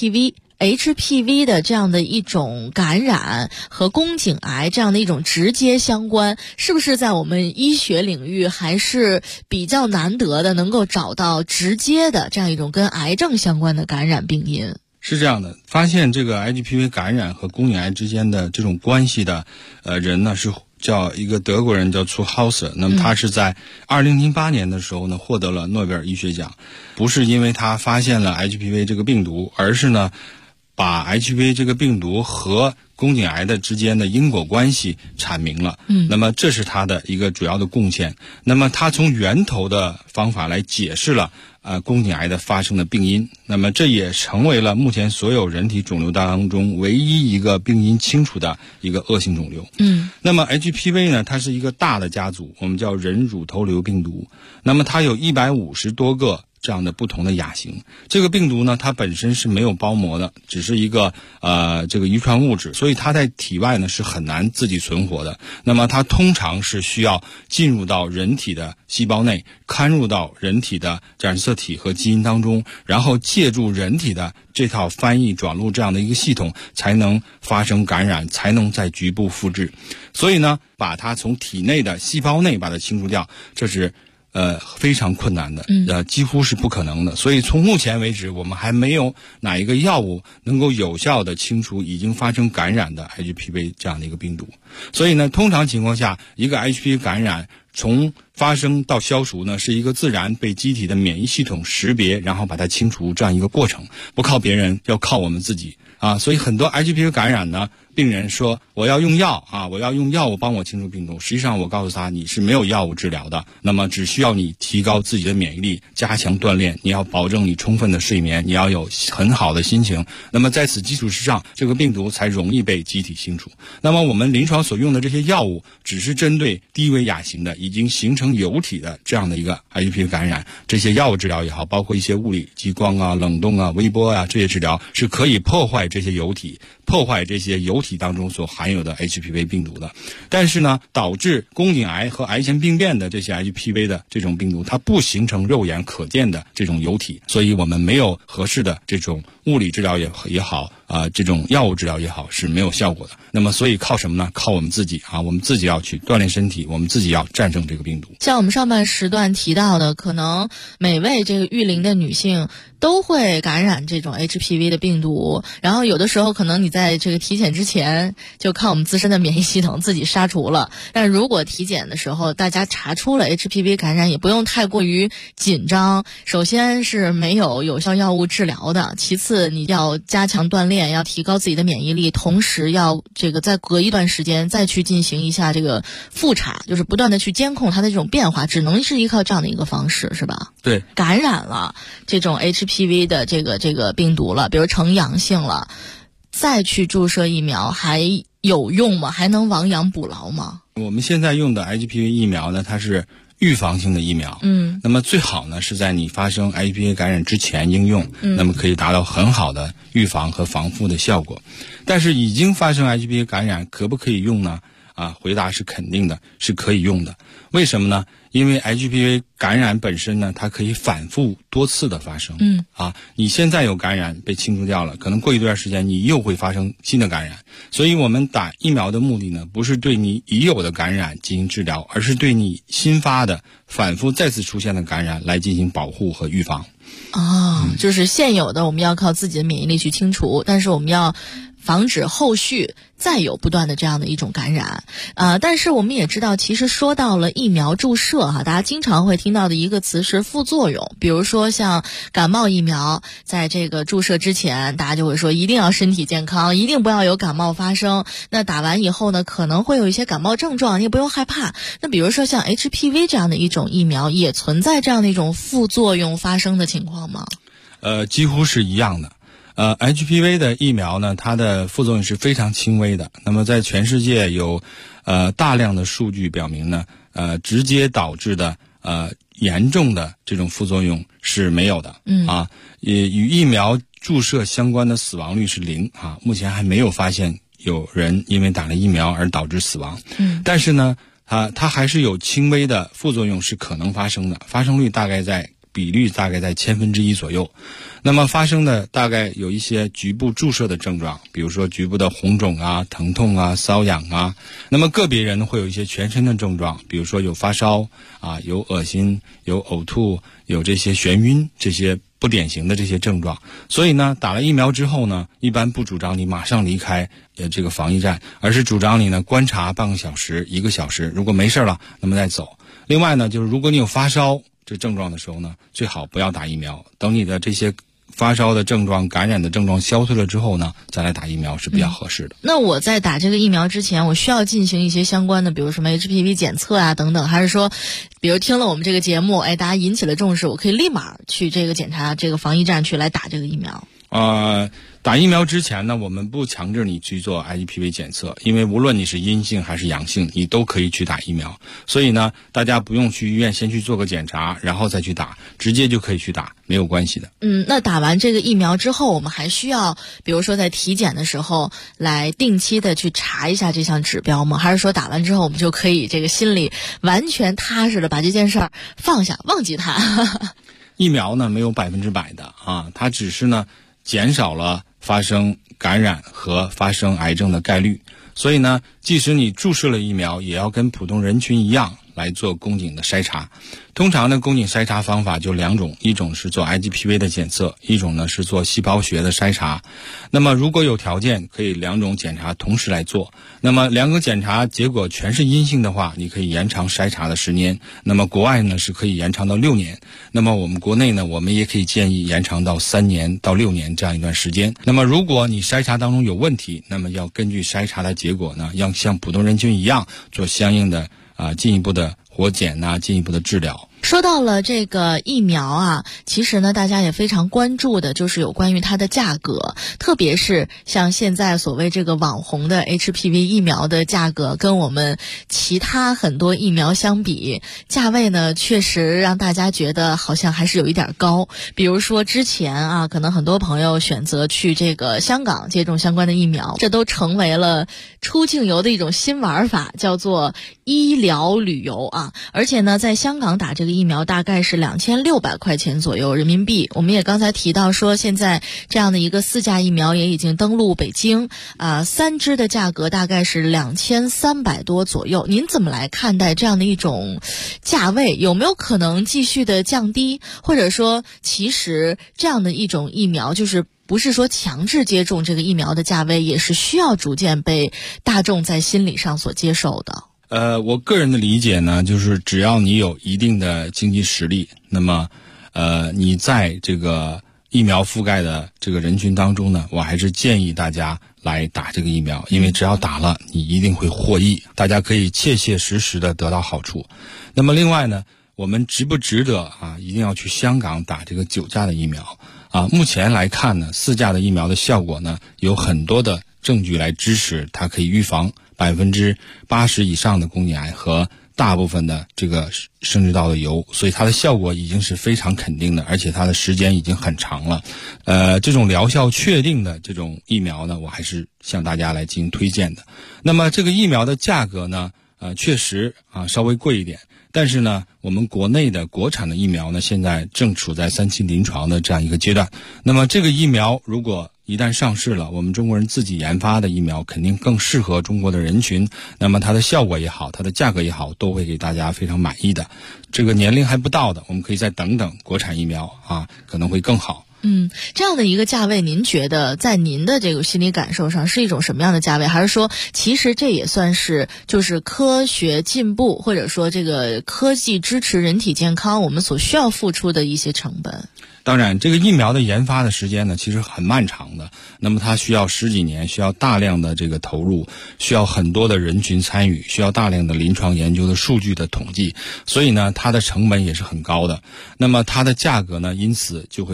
HPV。HPV 的这样的一种感染和宫颈癌这样的一种直接相关，是不是在我们医学领域还是比较难得的，能够找到直接的这样一种跟癌症相关的感染病因？ 是这样的，发现这个 HPV 感染和宫颈癌之间的这种关系的人呢，是叫一个德国人叫楚豪瑟。那么他是在2008年的时候呢，获得了诺贝尔医学奖，不是因为他发现了 HPV 这个病毒，而是呢把 HPV 这个病毒和宫颈癌的之间的因果关系阐明了。那么这是他的一个主要的贡献。那么他从源头的方法来解释了宫颈癌的发生的病因。那么这也成为了目前所有人体肿瘤当中唯一一个病因清楚的一个恶性肿瘤。那么 HPV 呢，它是一个大的家族，我们叫人乳头瘤病毒。那么它有150多个这样的不同的亚型。这个病毒呢，它本身是没有包膜的，只是一个这个遗传物质，所以它在体外呢是很难自己存活的。那么它通常是需要进入到人体的细胞内，嵌入到人体的染色体和基因当中，然后借助人体的这套翻译转录这样的一个系统，才能发生感染，才能在局部复制。所以呢，把它从体内的细胞内把它清除掉，这是非常困难的，几乎是不可能的。所以从目前为止，我们还没有哪一个药物能够有效的清除已经发生感染的 HPV 这样的一个病毒。所以呢，通常情况下，一个 HPV 感染从发生到消除呢，是一个自然被机体的免疫系统识别，然后把它清除这样一个过程，不靠别人，要靠我们自己啊。所以很多 HPV 感染呢，病人说我要用药啊，我要用药物帮我清除病毒。实际上我告诉他，你是没有药物治疗的，那么只需要你提高自己的免疫力，加强锻炼，你要保证你充分的睡眠，你要有很好的心情，那么在此基础之上，这个病毒才容易被机体清除。那么我们临床所用的这些药物，只是针对低危亚型的已经形成疣体的这样的一个 HPV 感染，这些药物治疗也好，包括一些物理激光啊、冷冻啊、微波啊，这些治疗是可以破坏这些疣体，破坏这些疣体当中所含有的 HPV 病毒的。但是呢，导致宫颈癌和癌前病变的这些 HPV 的这种病毒，它不形成肉眼可见的这种疣体，所以我们没有合适的这种物理治疗也好这种药物治疗也好是没有效果的。那么所以靠什么呢？靠我们自己啊，我们自己要去锻炼身体，我们自己要战胜这个病毒。 像我们上半时段提到的，可能每位这个育龄的女性都会感染这种 HPV 的病毒，然后有的时候可能你在这个体检之前就靠我们自身的免疫系统自己杀除了，但如果体检的时候大家查出了 HPV 感染，也不用太过于紧张。首先是没有有效药物治疗的，其次你要加强锻炼，要提高自己的免疫力，同时要这个再隔一段时间再去进行一下这个复查，就是不断的去监控它的这种变化，只能是依靠这样的一个方式，是吧？ 对， 感染了这种 HPV 的这个病毒了，比如呈阳性了，再去注射疫苗还有用吗？还能亡羊补牢吗？ 我们现在用的 HPV 疫苗呢，它是预防性的疫苗，那么最好呢是在你发生 HPV 感染之前应用，那么可以达到很好的预防和防复的效果。但是已经发生 HPV 感染可不可以用呢？回答是肯定的，是可以用的。为什么呢？因为 HPV 感染本身呢，它可以反复多次的发生。你现在有感染被清除掉了，可能过一段时间你又会发生新的感染。所以我们打疫苗的目的呢，不是对你已有的感染进行治疗，而是对你新发的反复再次出现的感染来进行保护和预防。 就是现有的我们要靠自己的免疫力去清除，但是我们要防止后续再有不断的这样的一种感染。但是我们也知道，其实说到了疫苗注射大家经常会听到的一个词是副作用。比如说像感冒疫苗，在这个注射之前，大家就会说一定要身体健康，一定不要有感冒发生。那打完以后呢，可能会有一些感冒症状，你也不用害怕。那比如说像 HPV 这样的一种疫苗，也存在这样的一种副作用发生的情况吗？ 几乎是一样的。 HPV 的疫苗呢，它的副作用是非常轻微的。那么在全世界有大量的数据表明呢，直接导致的严重的这种副作用是没有的。也与疫苗注射相关的死亡率是0啊，目前还没有发现有人因为打了疫苗而导致死亡。但是呢，它还是有轻微的副作用是可能发生的，发生率比率大概在1/1000左右。那么发生的大概有一些局部注射的症状，比如说局部的红肿啊、疼痛啊、瘙痒啊。那么个别人会有一些全身的症状，比如说有发烧啊、有恶心、有呕吐、有这些眩晕，这些不典型的这些症状。所以呢，打了疫苗之后呢，一般不主张你马上离开这个防疫站，而是主张你呢观察半个小时、1个小时，如果没事了，那么再走。另外呢，就是如果你有发烧这症状的时候呢，最好不要打疫苗，等你的这些发烧的症状、感染的症状消退了之后呢，再来打疫苗是比较合适的。 那我在打这个疫苗之前，我需要进行一些相关的，比如什么 HPV 检测啊等等，还是说，比如听了我们这个节目，大家引起了重视，我可以立马去这个检查这个防疫站去来打这个疫苗？ 打疫苗之前呢，我们不强制你去做 HPV 检测，因为无论你是阴性还是阳性，你都可以去打疫苗。所以呢，大家不用去医院先去做个检查，然后再去打，直接就可以去打，没有关系的。 那打完这个疫苗之后，我们还需要比如说在体检的时候来定期的去查一下这项指标吗？还是说打完之后我们就可以这个心里完全踏实的把这件事儿放下，忘记它？ 疫苗呢没有100%的啊，它只是呢减少了发生感染和发生癌症的概率。所以呢，即使你注射了疫苗，也要跟普通人群一样来做宫颈的筛查。通常的宫颈筛查方法就2种，一种是做 IgPV 的检测，一种呢是做细胞学的筛查。那么如果有条件，可以2种检查同时来做。那么2个检查结果全是阴性的话，你可以延长筛查的10年。那么国外呢是可以延长到6年。那么我们国内呢，我们也可以建议延长到3年到6年这样一段时间。那么如果你筛查当中有问题，那么要根据筛查的结果呢，要像普通人群一样做相应的进一步的活检进一步的治疗。 说到了这个疫苗啊，其实呢大家也非常关注的就是有关于它的价格，特别是像现在所谓这个网红的 HPV 疫苗的价格，跟我们其他很多疫苗相比，价位呢确实让大家觉得好像还是有一点高。比如说之前可能很多朋友选择去这个香港接种相关的疫苗，这都成为了出境游的一种新玩法，叫做医疗旅游啊。而且呢在香港打这个疫苗大概是2600块钱左右人民币。我们也刚才提到说，现在这样的一个4价疫苗也已经登陆北京，3支的价格大概是2300多左右。您怎么来看待这样的一种价位？有没有可能继续的降低？或者说，其实这样的一种疫苗就是不是说强制接种这个疫苗的价位，也是需要逐渐被大众在心理上所接受的？ 我个人的理解呢，就是只要你有一定的经济实力，那么你在这个疫苗覆盖的这个人群当中呢，我还是建议大家来打这个疫苗，因为只要打了，你一定会获益，大家可以切切实实的得到好处。那么另外呢，我们值不值得一定要去香港打这个9价的疫苗目前来看呢，4价的疫苗的效果呢，有很多的证据来支持它可以预防80%以上的宫颈癌和大部分的这个生殖道的疣，所以它的效果已经是非常肯定的，而且它的时间已经很长了。这种疗效确定的这种疫苗呢，我还是向大家来进行推荐的。那么这个疫苗的价格呢，确实稍微贵一点，但是呢，我们国内的国产的疫苗呢，现在正处在3期临床的这样一个阶段。那么这个疫苗如果一旦上市了，我们中国人自己研发的疫苗肯定更适合中国的人群，那么它的效果也好，它的价格也好，都会给大家非常满意的。这个年龄还不到的，我们可以再等等国产疫苗可能会更好。 这样的一个价位，您觉得在您的这个心理感受上是一种什么样的价位？还是说其实这也算是就是科学进步，或者说这个科技支持人体健康我们所需要付出的一些成本？ 当然这个疫苗的研发的时间呢其实很漫长的，那么它需要10几年，需要大量的这个投入，需要很多的人群参与，需要大量的临床研究的数据的统计，所以呢它的成本也是很高的。那么它的价格呢因此就会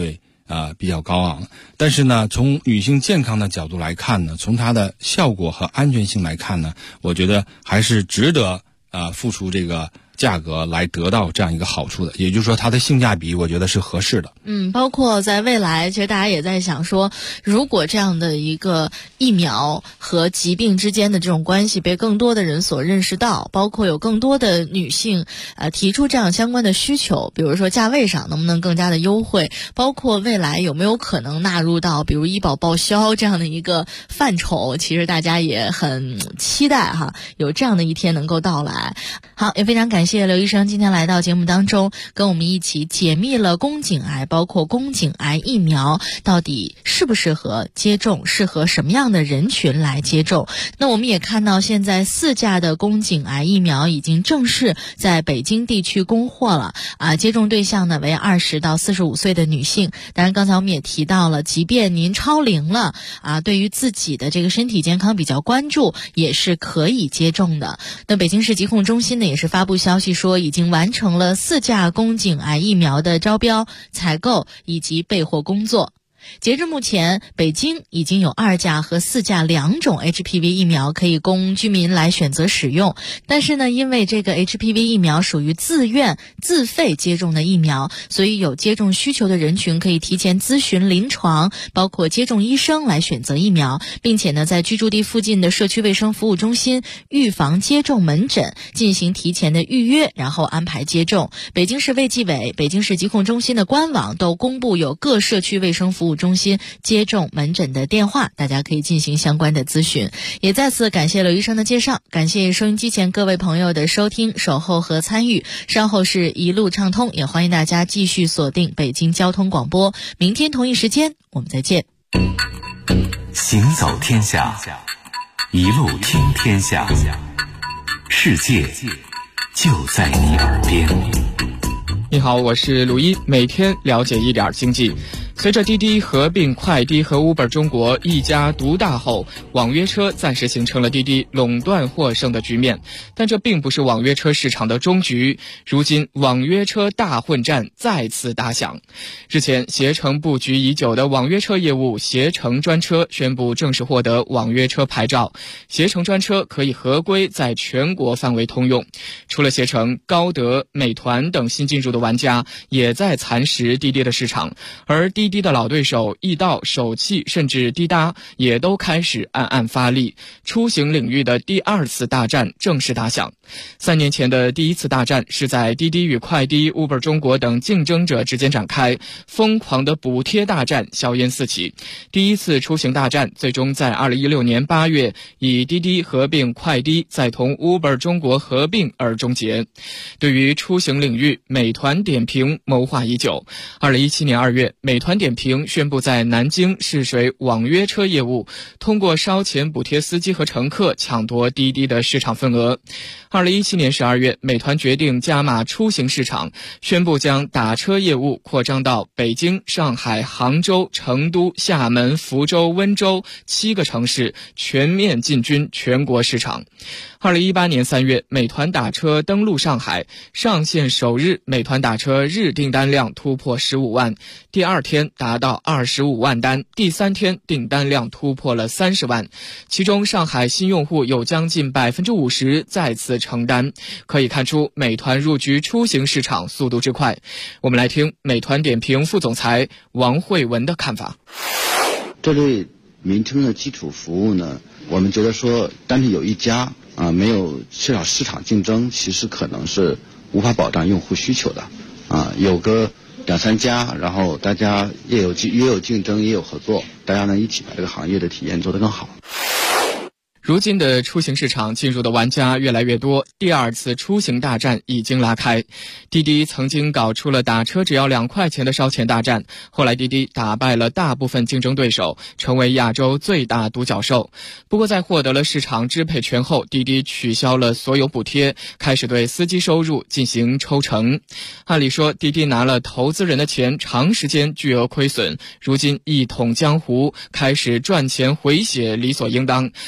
比较高昂。但是呢，从女性健康的角度来看呢，从它的效果和安全性来看呢，我觉得还是值得付出这个价格来得到这样一个好处的，也就是说它的性价比我觉得是合适的。 包括在未来，其实大家也在想说，如果这样的一个疫苗和疾病之间的这种关系被更多的人所认识到，包括有更多的女性提出这样相关的需求，比如说价位上能不能更加的优惠，包括未来有没有可能纳入到比如医保报销这样的一个范畴，其实大家也很期待有这样的一天能够到来。好，也非常感谢刘医生今天来到节目当中，跟我们一起解密了宫颈癌，包括宫颈癌疫苗到底适不适合接种，适合什么样的人群来接种。那我们也看到现在4价的宫颈癌疫苗已经正式在北京地区供货了接种对象呢为20到45岁的女性。当然刚才我们也提到了，即便您超龄了对于自己的这个身体健康比较关注，也是可以接种的。那北京市疾控中心呢也是发布消息说，已经完成了4价宫颈癌疫苗的招标、采购以及备货工作。截至目前，北京已经有2价和4价2种 HPV 疫苗可以供居民来选择使用。但是呢，因为这个 HPV 疫苗属于自愿自费接种的疫苗，所以有接种需求的人群可以提前咨询临床，包括接种医生来选择疫苗，并且呢，在居住地附近的社区卫生服务中心预防接种门诊进行提前的预约，然后安排接种。北京市卫计委、北京市疾控中心的官网都公布有各社区卫生服务中心接种门诊的电话，大家可以进行相关的咨询。也再次感谢刘医生的介绍，感谢收音机前各位朋友的收听、守候和参与。稍后是一路畅通，也欢迎大家继续锁定北京交通广播。明天同一时间我们再见。 行走天下，一路听天下，世界就在你耳边。 你好，我是鲁一，每天了解一点经济。随着滴滴合并快滴和 Uber 中国一家独大后，网约车暂时形成了滴滴垄断获胜的局面。但这并不是网约车市场的终局，如今网约车大混战再次打响。日前，携程布局已久的网约车业务携程专车宣布正式获得网约车牌照，携程专车可以合规在全国范围通用。除了携程，高德、美团等新进入的玩家也在蚕食滴滴的市场，而滴滴的老对手易到、首汽甚至滴答也都开始暗暗发力，出行领域的第2次大战正式打响。3年前的第1次大战是在滴滴与快滴、Uber 中国等竞争者之间展开，疯狂的补贴大战硝烟四起。第1次出行大战最终在2016年8月以滴滴合并快滴再同 Uber 中国合并而终结。对于出行领域，美团点评谋划已久。2017年2月，美团点评宣布在南京试水网约车业务，通过烧钱补贴司机和乘客，抢夺滴滴的市场份额。2017年12月，美团决定加码出行市场，宣布将打车业务扩张到北京、上海、杭州、成都、厦门、福州、温州7个城市，全面进军全国市场。2018年3月，美团打车登陆上海，上线首日，美团打车日订单量突破15万，第2天达到25万单，第3天订单量突破了30万，其中上海新用户有将近50%再次成单，可以看出美团入局出行市场速度之快。我们来听美团点评副总裁王慧文的看法。 这类名称的基础服务呢，我们觉得说单是有一家没有缺少市场竞争，其实可能是无法保障用户需求的有个2-3家，然后大家也有竞争，也有合作，大家呢一起把这个行业的体验做得更好。 如今的出行市场进入的玩家越来越多，第2次出行大战已经拉开。滴滴曾经搞出了打车只要2块钱的烧钱大战，后来滴滴打败了大部分竞争对手，成为亚洲最大独角兽。不过在获得了市场支配权后，滴滴取消了所有补贴，开始对司机收入进行抽成。按理说，滴滴拿了投资人的钱，长时间巨额亏损，如今一统江湖，开始赚钱回血理所应当。不过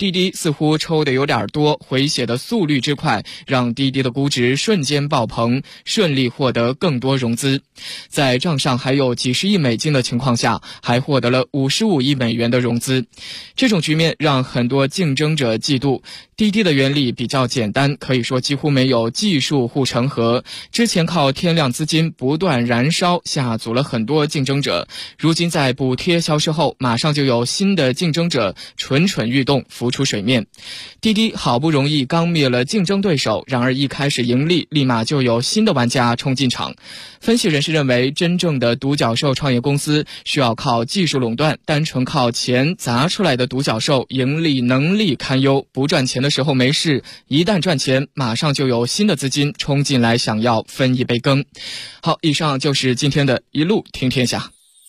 滴滴似乎抽的有点多，回血的速率之快，让滴滴的估值瞬间爆棚，顺利获得更多融资。在账上还有几十亿美金的情况下，还获得了55亿美元的融资。这种局面让很多竞争者嫉妒。滴滴的原理比较简单，可以说几乎没有技术护城河。之前靠天量资金不断燃烧，吓阻了很多竞争者。如今在补贴消失后，马上就有新的竞争者蠢蠢欲动，浮出水面。滴滴好不容易刚灭了竞争对手，然而一开始盈利，立马就有新的玩家冲进场。分析人士认为，真正的独角兽创业公司需要靠技术垄断，单纯靠钱砸出来的独角兽盈利能力堪忧，不赚钱的时候没事，一旦赚钱，马上就有新的资金冲进来，想要分一杯羹。好，以上就是今天的一路听天下。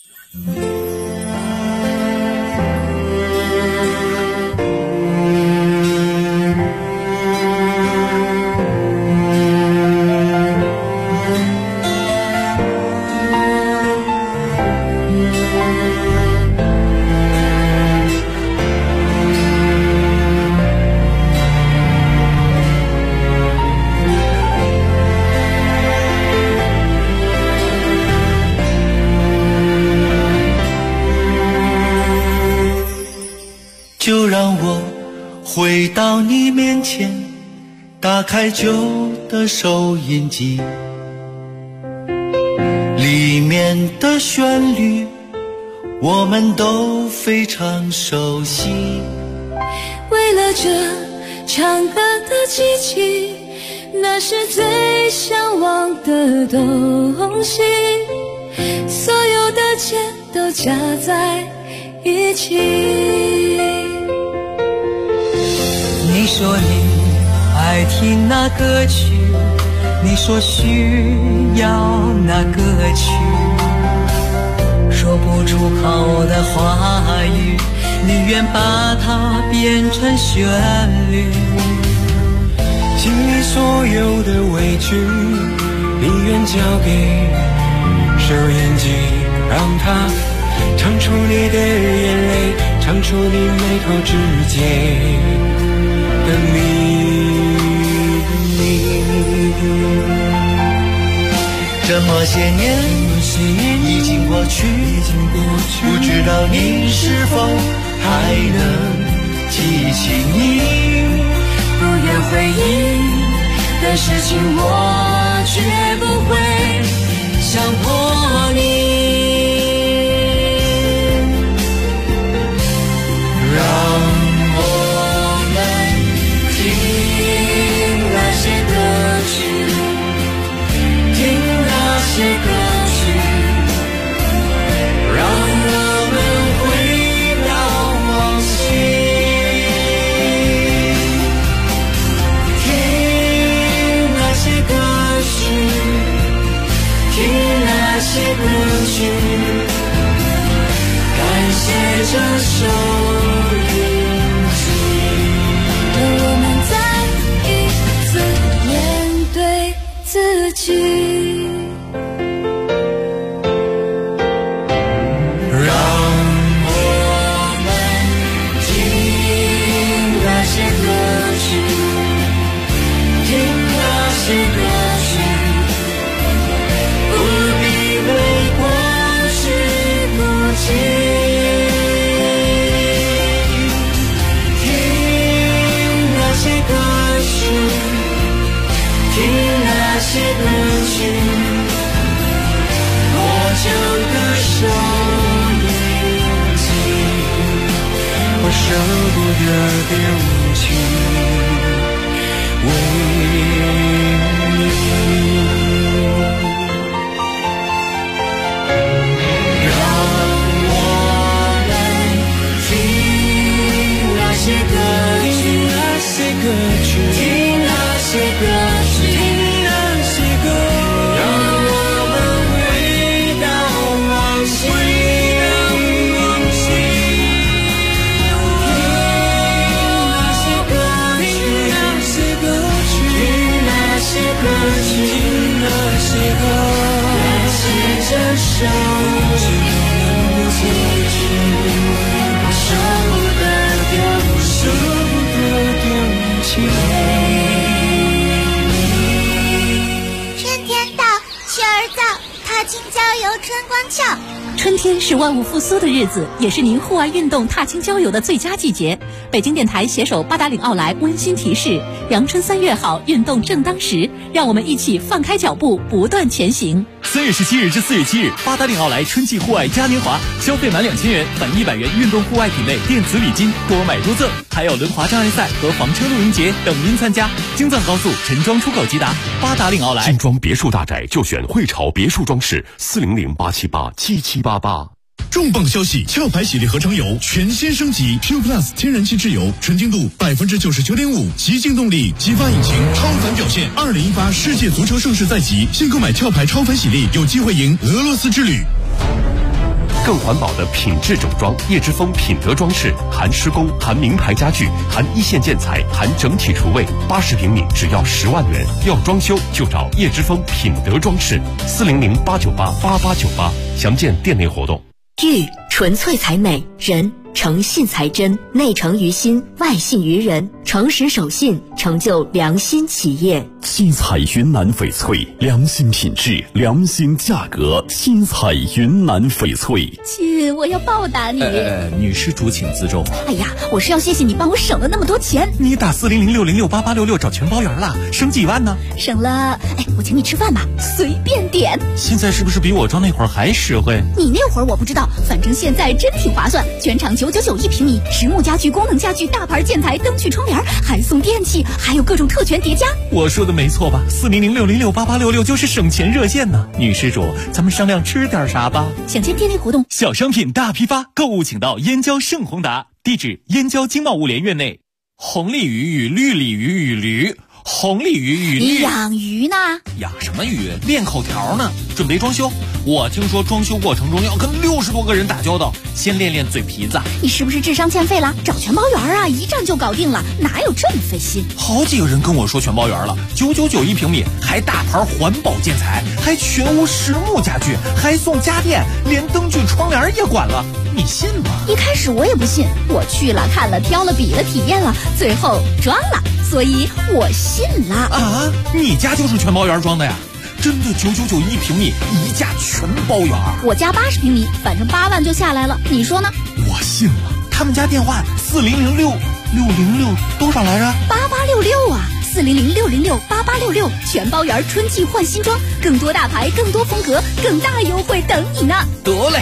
就让我回到你面前，打开旧的收音机，里面的旋律我们都非常熟悉。 为了这唱歌的机器，那是最向往的东西，所有的钱都加在一起。 你说你爱听那歌曲，你说需要那歌曲，说不出口的话语，宁愿把它变成旋律。 心里所有的委屈，宁愿交给收音机，让它唱出你的眼泪，唱出你眉头之间的秘密。 这么些年已经过去，不知道你是否还能记起你。 不愿回忆的事情，我绝不会强迫你。 这歌曲让我们回到往昔，听那些歌曲，听那些歌曲，感谢这首音机，让我们再一次面对自己。 舍不得丢弃为你， 让我们听那些歌曲，听那些歌曲，听那些歌曲，听那些歌，让我们回到往昔。这首只能不记去，我舍不得丢弃。 踏青郊游春光俏。 春天是万物复苏的日子，也是您户外运动、踏青郊游的最佳季节。北京电台携手八达岭奥莱温馨提示：阳春3月好，运动正当时，让我们一起放开脚步，不断前行。 3月17日至4月7日，八达岭奥莱春季户外嘉年华，消费满2000元返100元运动户外品类电子礼金，多买多赠，还有轮滑障碍赛和房车露营节等您参加。京藏高速陈庄出口即达，八达岭奥莱。 新装别墅大宅就选汇潮别墅装饰，400-878-7788。 重磅消息！壳牌洗涤合成油全新升级 ，Q Plus 天然气质油，纯净度99.5%，极净动力，激发引擎，超凡表现。2018世界足球盛世在即，现购买壳牌超凡洗涤，有机会赢俄罗斯之旅。 更环保的品质整装，叶之峰品德装饰，含施工，含名牌家具，含一线建材，含整体厨卫，80平米只要10万元。要装修就找叶之峰品德装饰，400-898-8898，详见店内活动。 玉纯粹才美，人诚信才真，内诚于心，外信于人，诚实守信，成就良心企业。 新彩云南翡翠，良心品质，良心价格。新彩云南翡翠。 亲，我要报答你。 女施主请自重。 哎呀，我是要谢谢你帮我省了那么多钱。 你打400-606-8866找全包圆了，省几万呢？ 省了，我请你吃饭吧，随便点。 现在是不是比我装那会儿还实惠？ 你那会儿我不知道，反正现在真挺划算，全场999一平米，实木家具、功能家具、大牌建材、灯具、窗帘，还送电器，还有各种特权叠加。 我说的没错吧？400-606-8866就是省钱热线呢。女施主，咱们商量吃点啥吧？ 想见店内活动， 小商品大批发，购物请到燕郊盛宏达，地址燕郊经贸物联院内。红鲤鱼与绿鲤鱼与驴，红鲤鱼与你养鱼呢？ 养什么鱼？练口条呢。准备装修，我听说装修过程中要跟60多个人打交道，先练练嘴皮子。 你是不是智商欠费了？找全包圆啊，一站就搞定了，哪有这么费心？ 好几个人跟我说全包圆了，999一平米，还大牌环保建材，还全屋实木家具，还送家电，连灯具窗帘也管了，你信吗？ 一开始我也不信，我去了看了挑了比了体验了，最后装了，所以我信了。 啊，你家就是全包圆装的呀？真的999一平米，一价全包圆。 我家80平米，反正8万就下来了，你说呢？ 我信了。他们家电话400-606多少来着 ？8866啊，400-606-8866，全包圆春季换新装，更多大牌，更多风格，更大优惠等你呢。 得嘞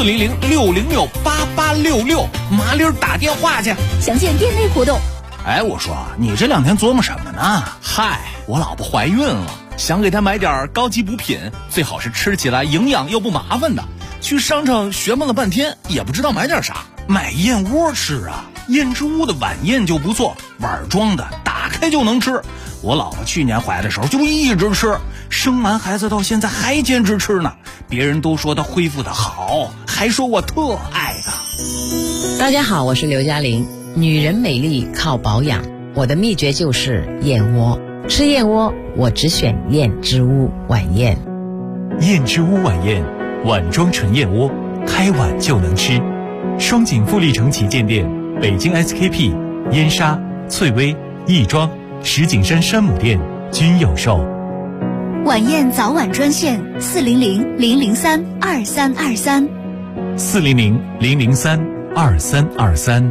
，400-606-8866，麻溜打电话去。 详见店内活动。 我说你这2天琢磨什么呢？嗨，我老婆怀孕了，想给她买点高级补品，最好是吃起来营养又不麻烦的。去商场学问了半天，也不知道买点啥。买燕窝吃啊，燕之屋的晚宴就不错，碗装的，打开就能吃。我老婆去年怀的时候就一直吃，生完孩子到现在还坚持吃呢。别人都说她恢复的好，还说我特爱她。 大家好，我是刘嘉玲。女人美丽靠保养，我的秘诀就是燕窝。吃燕窝，我只选燕之屋晚宴。 燕之屋晚宴，碗装纯燕窝，开碗就能吃。双井富力城旗舰店、北京 SKP、燕莎、翠微、亦庄、石景山山姆店均有售。 晚宴早晚专线400-003-2323。 400-003-2323。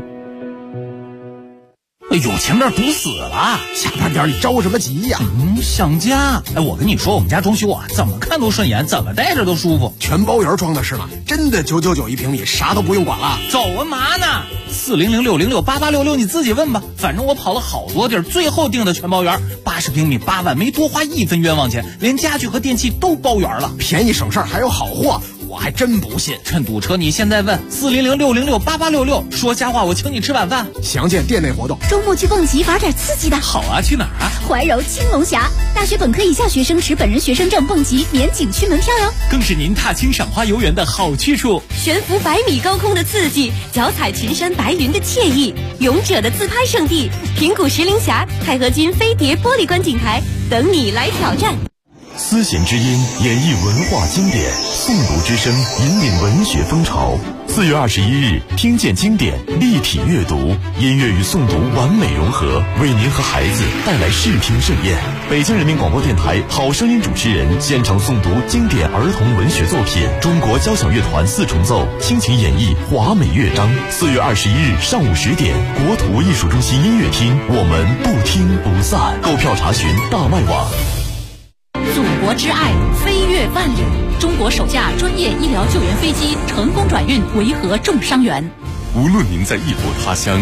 哎呦，前面堵死了！ 下班点你着什么急呀？ 想家。我跟你说，我们家装修啊，怎么看都顺眼，怎么待着都舒服。 全包圆装的是吗？真的999一平米，啥都不用管了。 走啊嘛呢？400-606-8866，你自己问吧。反正我跑了好多地儿，最后定的全包圆，80平米8万，没多花1分冤枉钱，连家具和电器都包圆了， 便宜省事儿，还有好货。我还真不信， 趁堵车你现在问400-606-8866，说瞎话我请你吃晚饭。 详见店内活动。 周末去蹦极玩点刺激的。 好啊，去哪儿啊？ 怀柔青龙峡，大学本科以下学生持本人学生证蹦极免景区门票哟， 更是您踏青赏花游园的好去处。 悬浮100米高空的刺激，脚踩群山白云的惬意，勇者的自拍圣地平谷石林峡钛合金飞碟玻璃观景台，等你来挑战。 丝弦之音演绎文化经典，诵读之声引领文学风潮。4月21日，听见经典，立体阅读，音乐与诵读完美融合，为您和孩子带来视听盛宴。 北京人民广播电台好声音主持人现场诵读经典儿童文学作品，中国交响乐团4重奏倾情演绎华美乐章。4月21日上午10点，国土艺术中心音乐厅，我们不听不散。购票查询大麦网。 祖国之爱飞越万里，中国首架专业医疗救援飞机成功转运维和重伤员。 无论您在异国他乡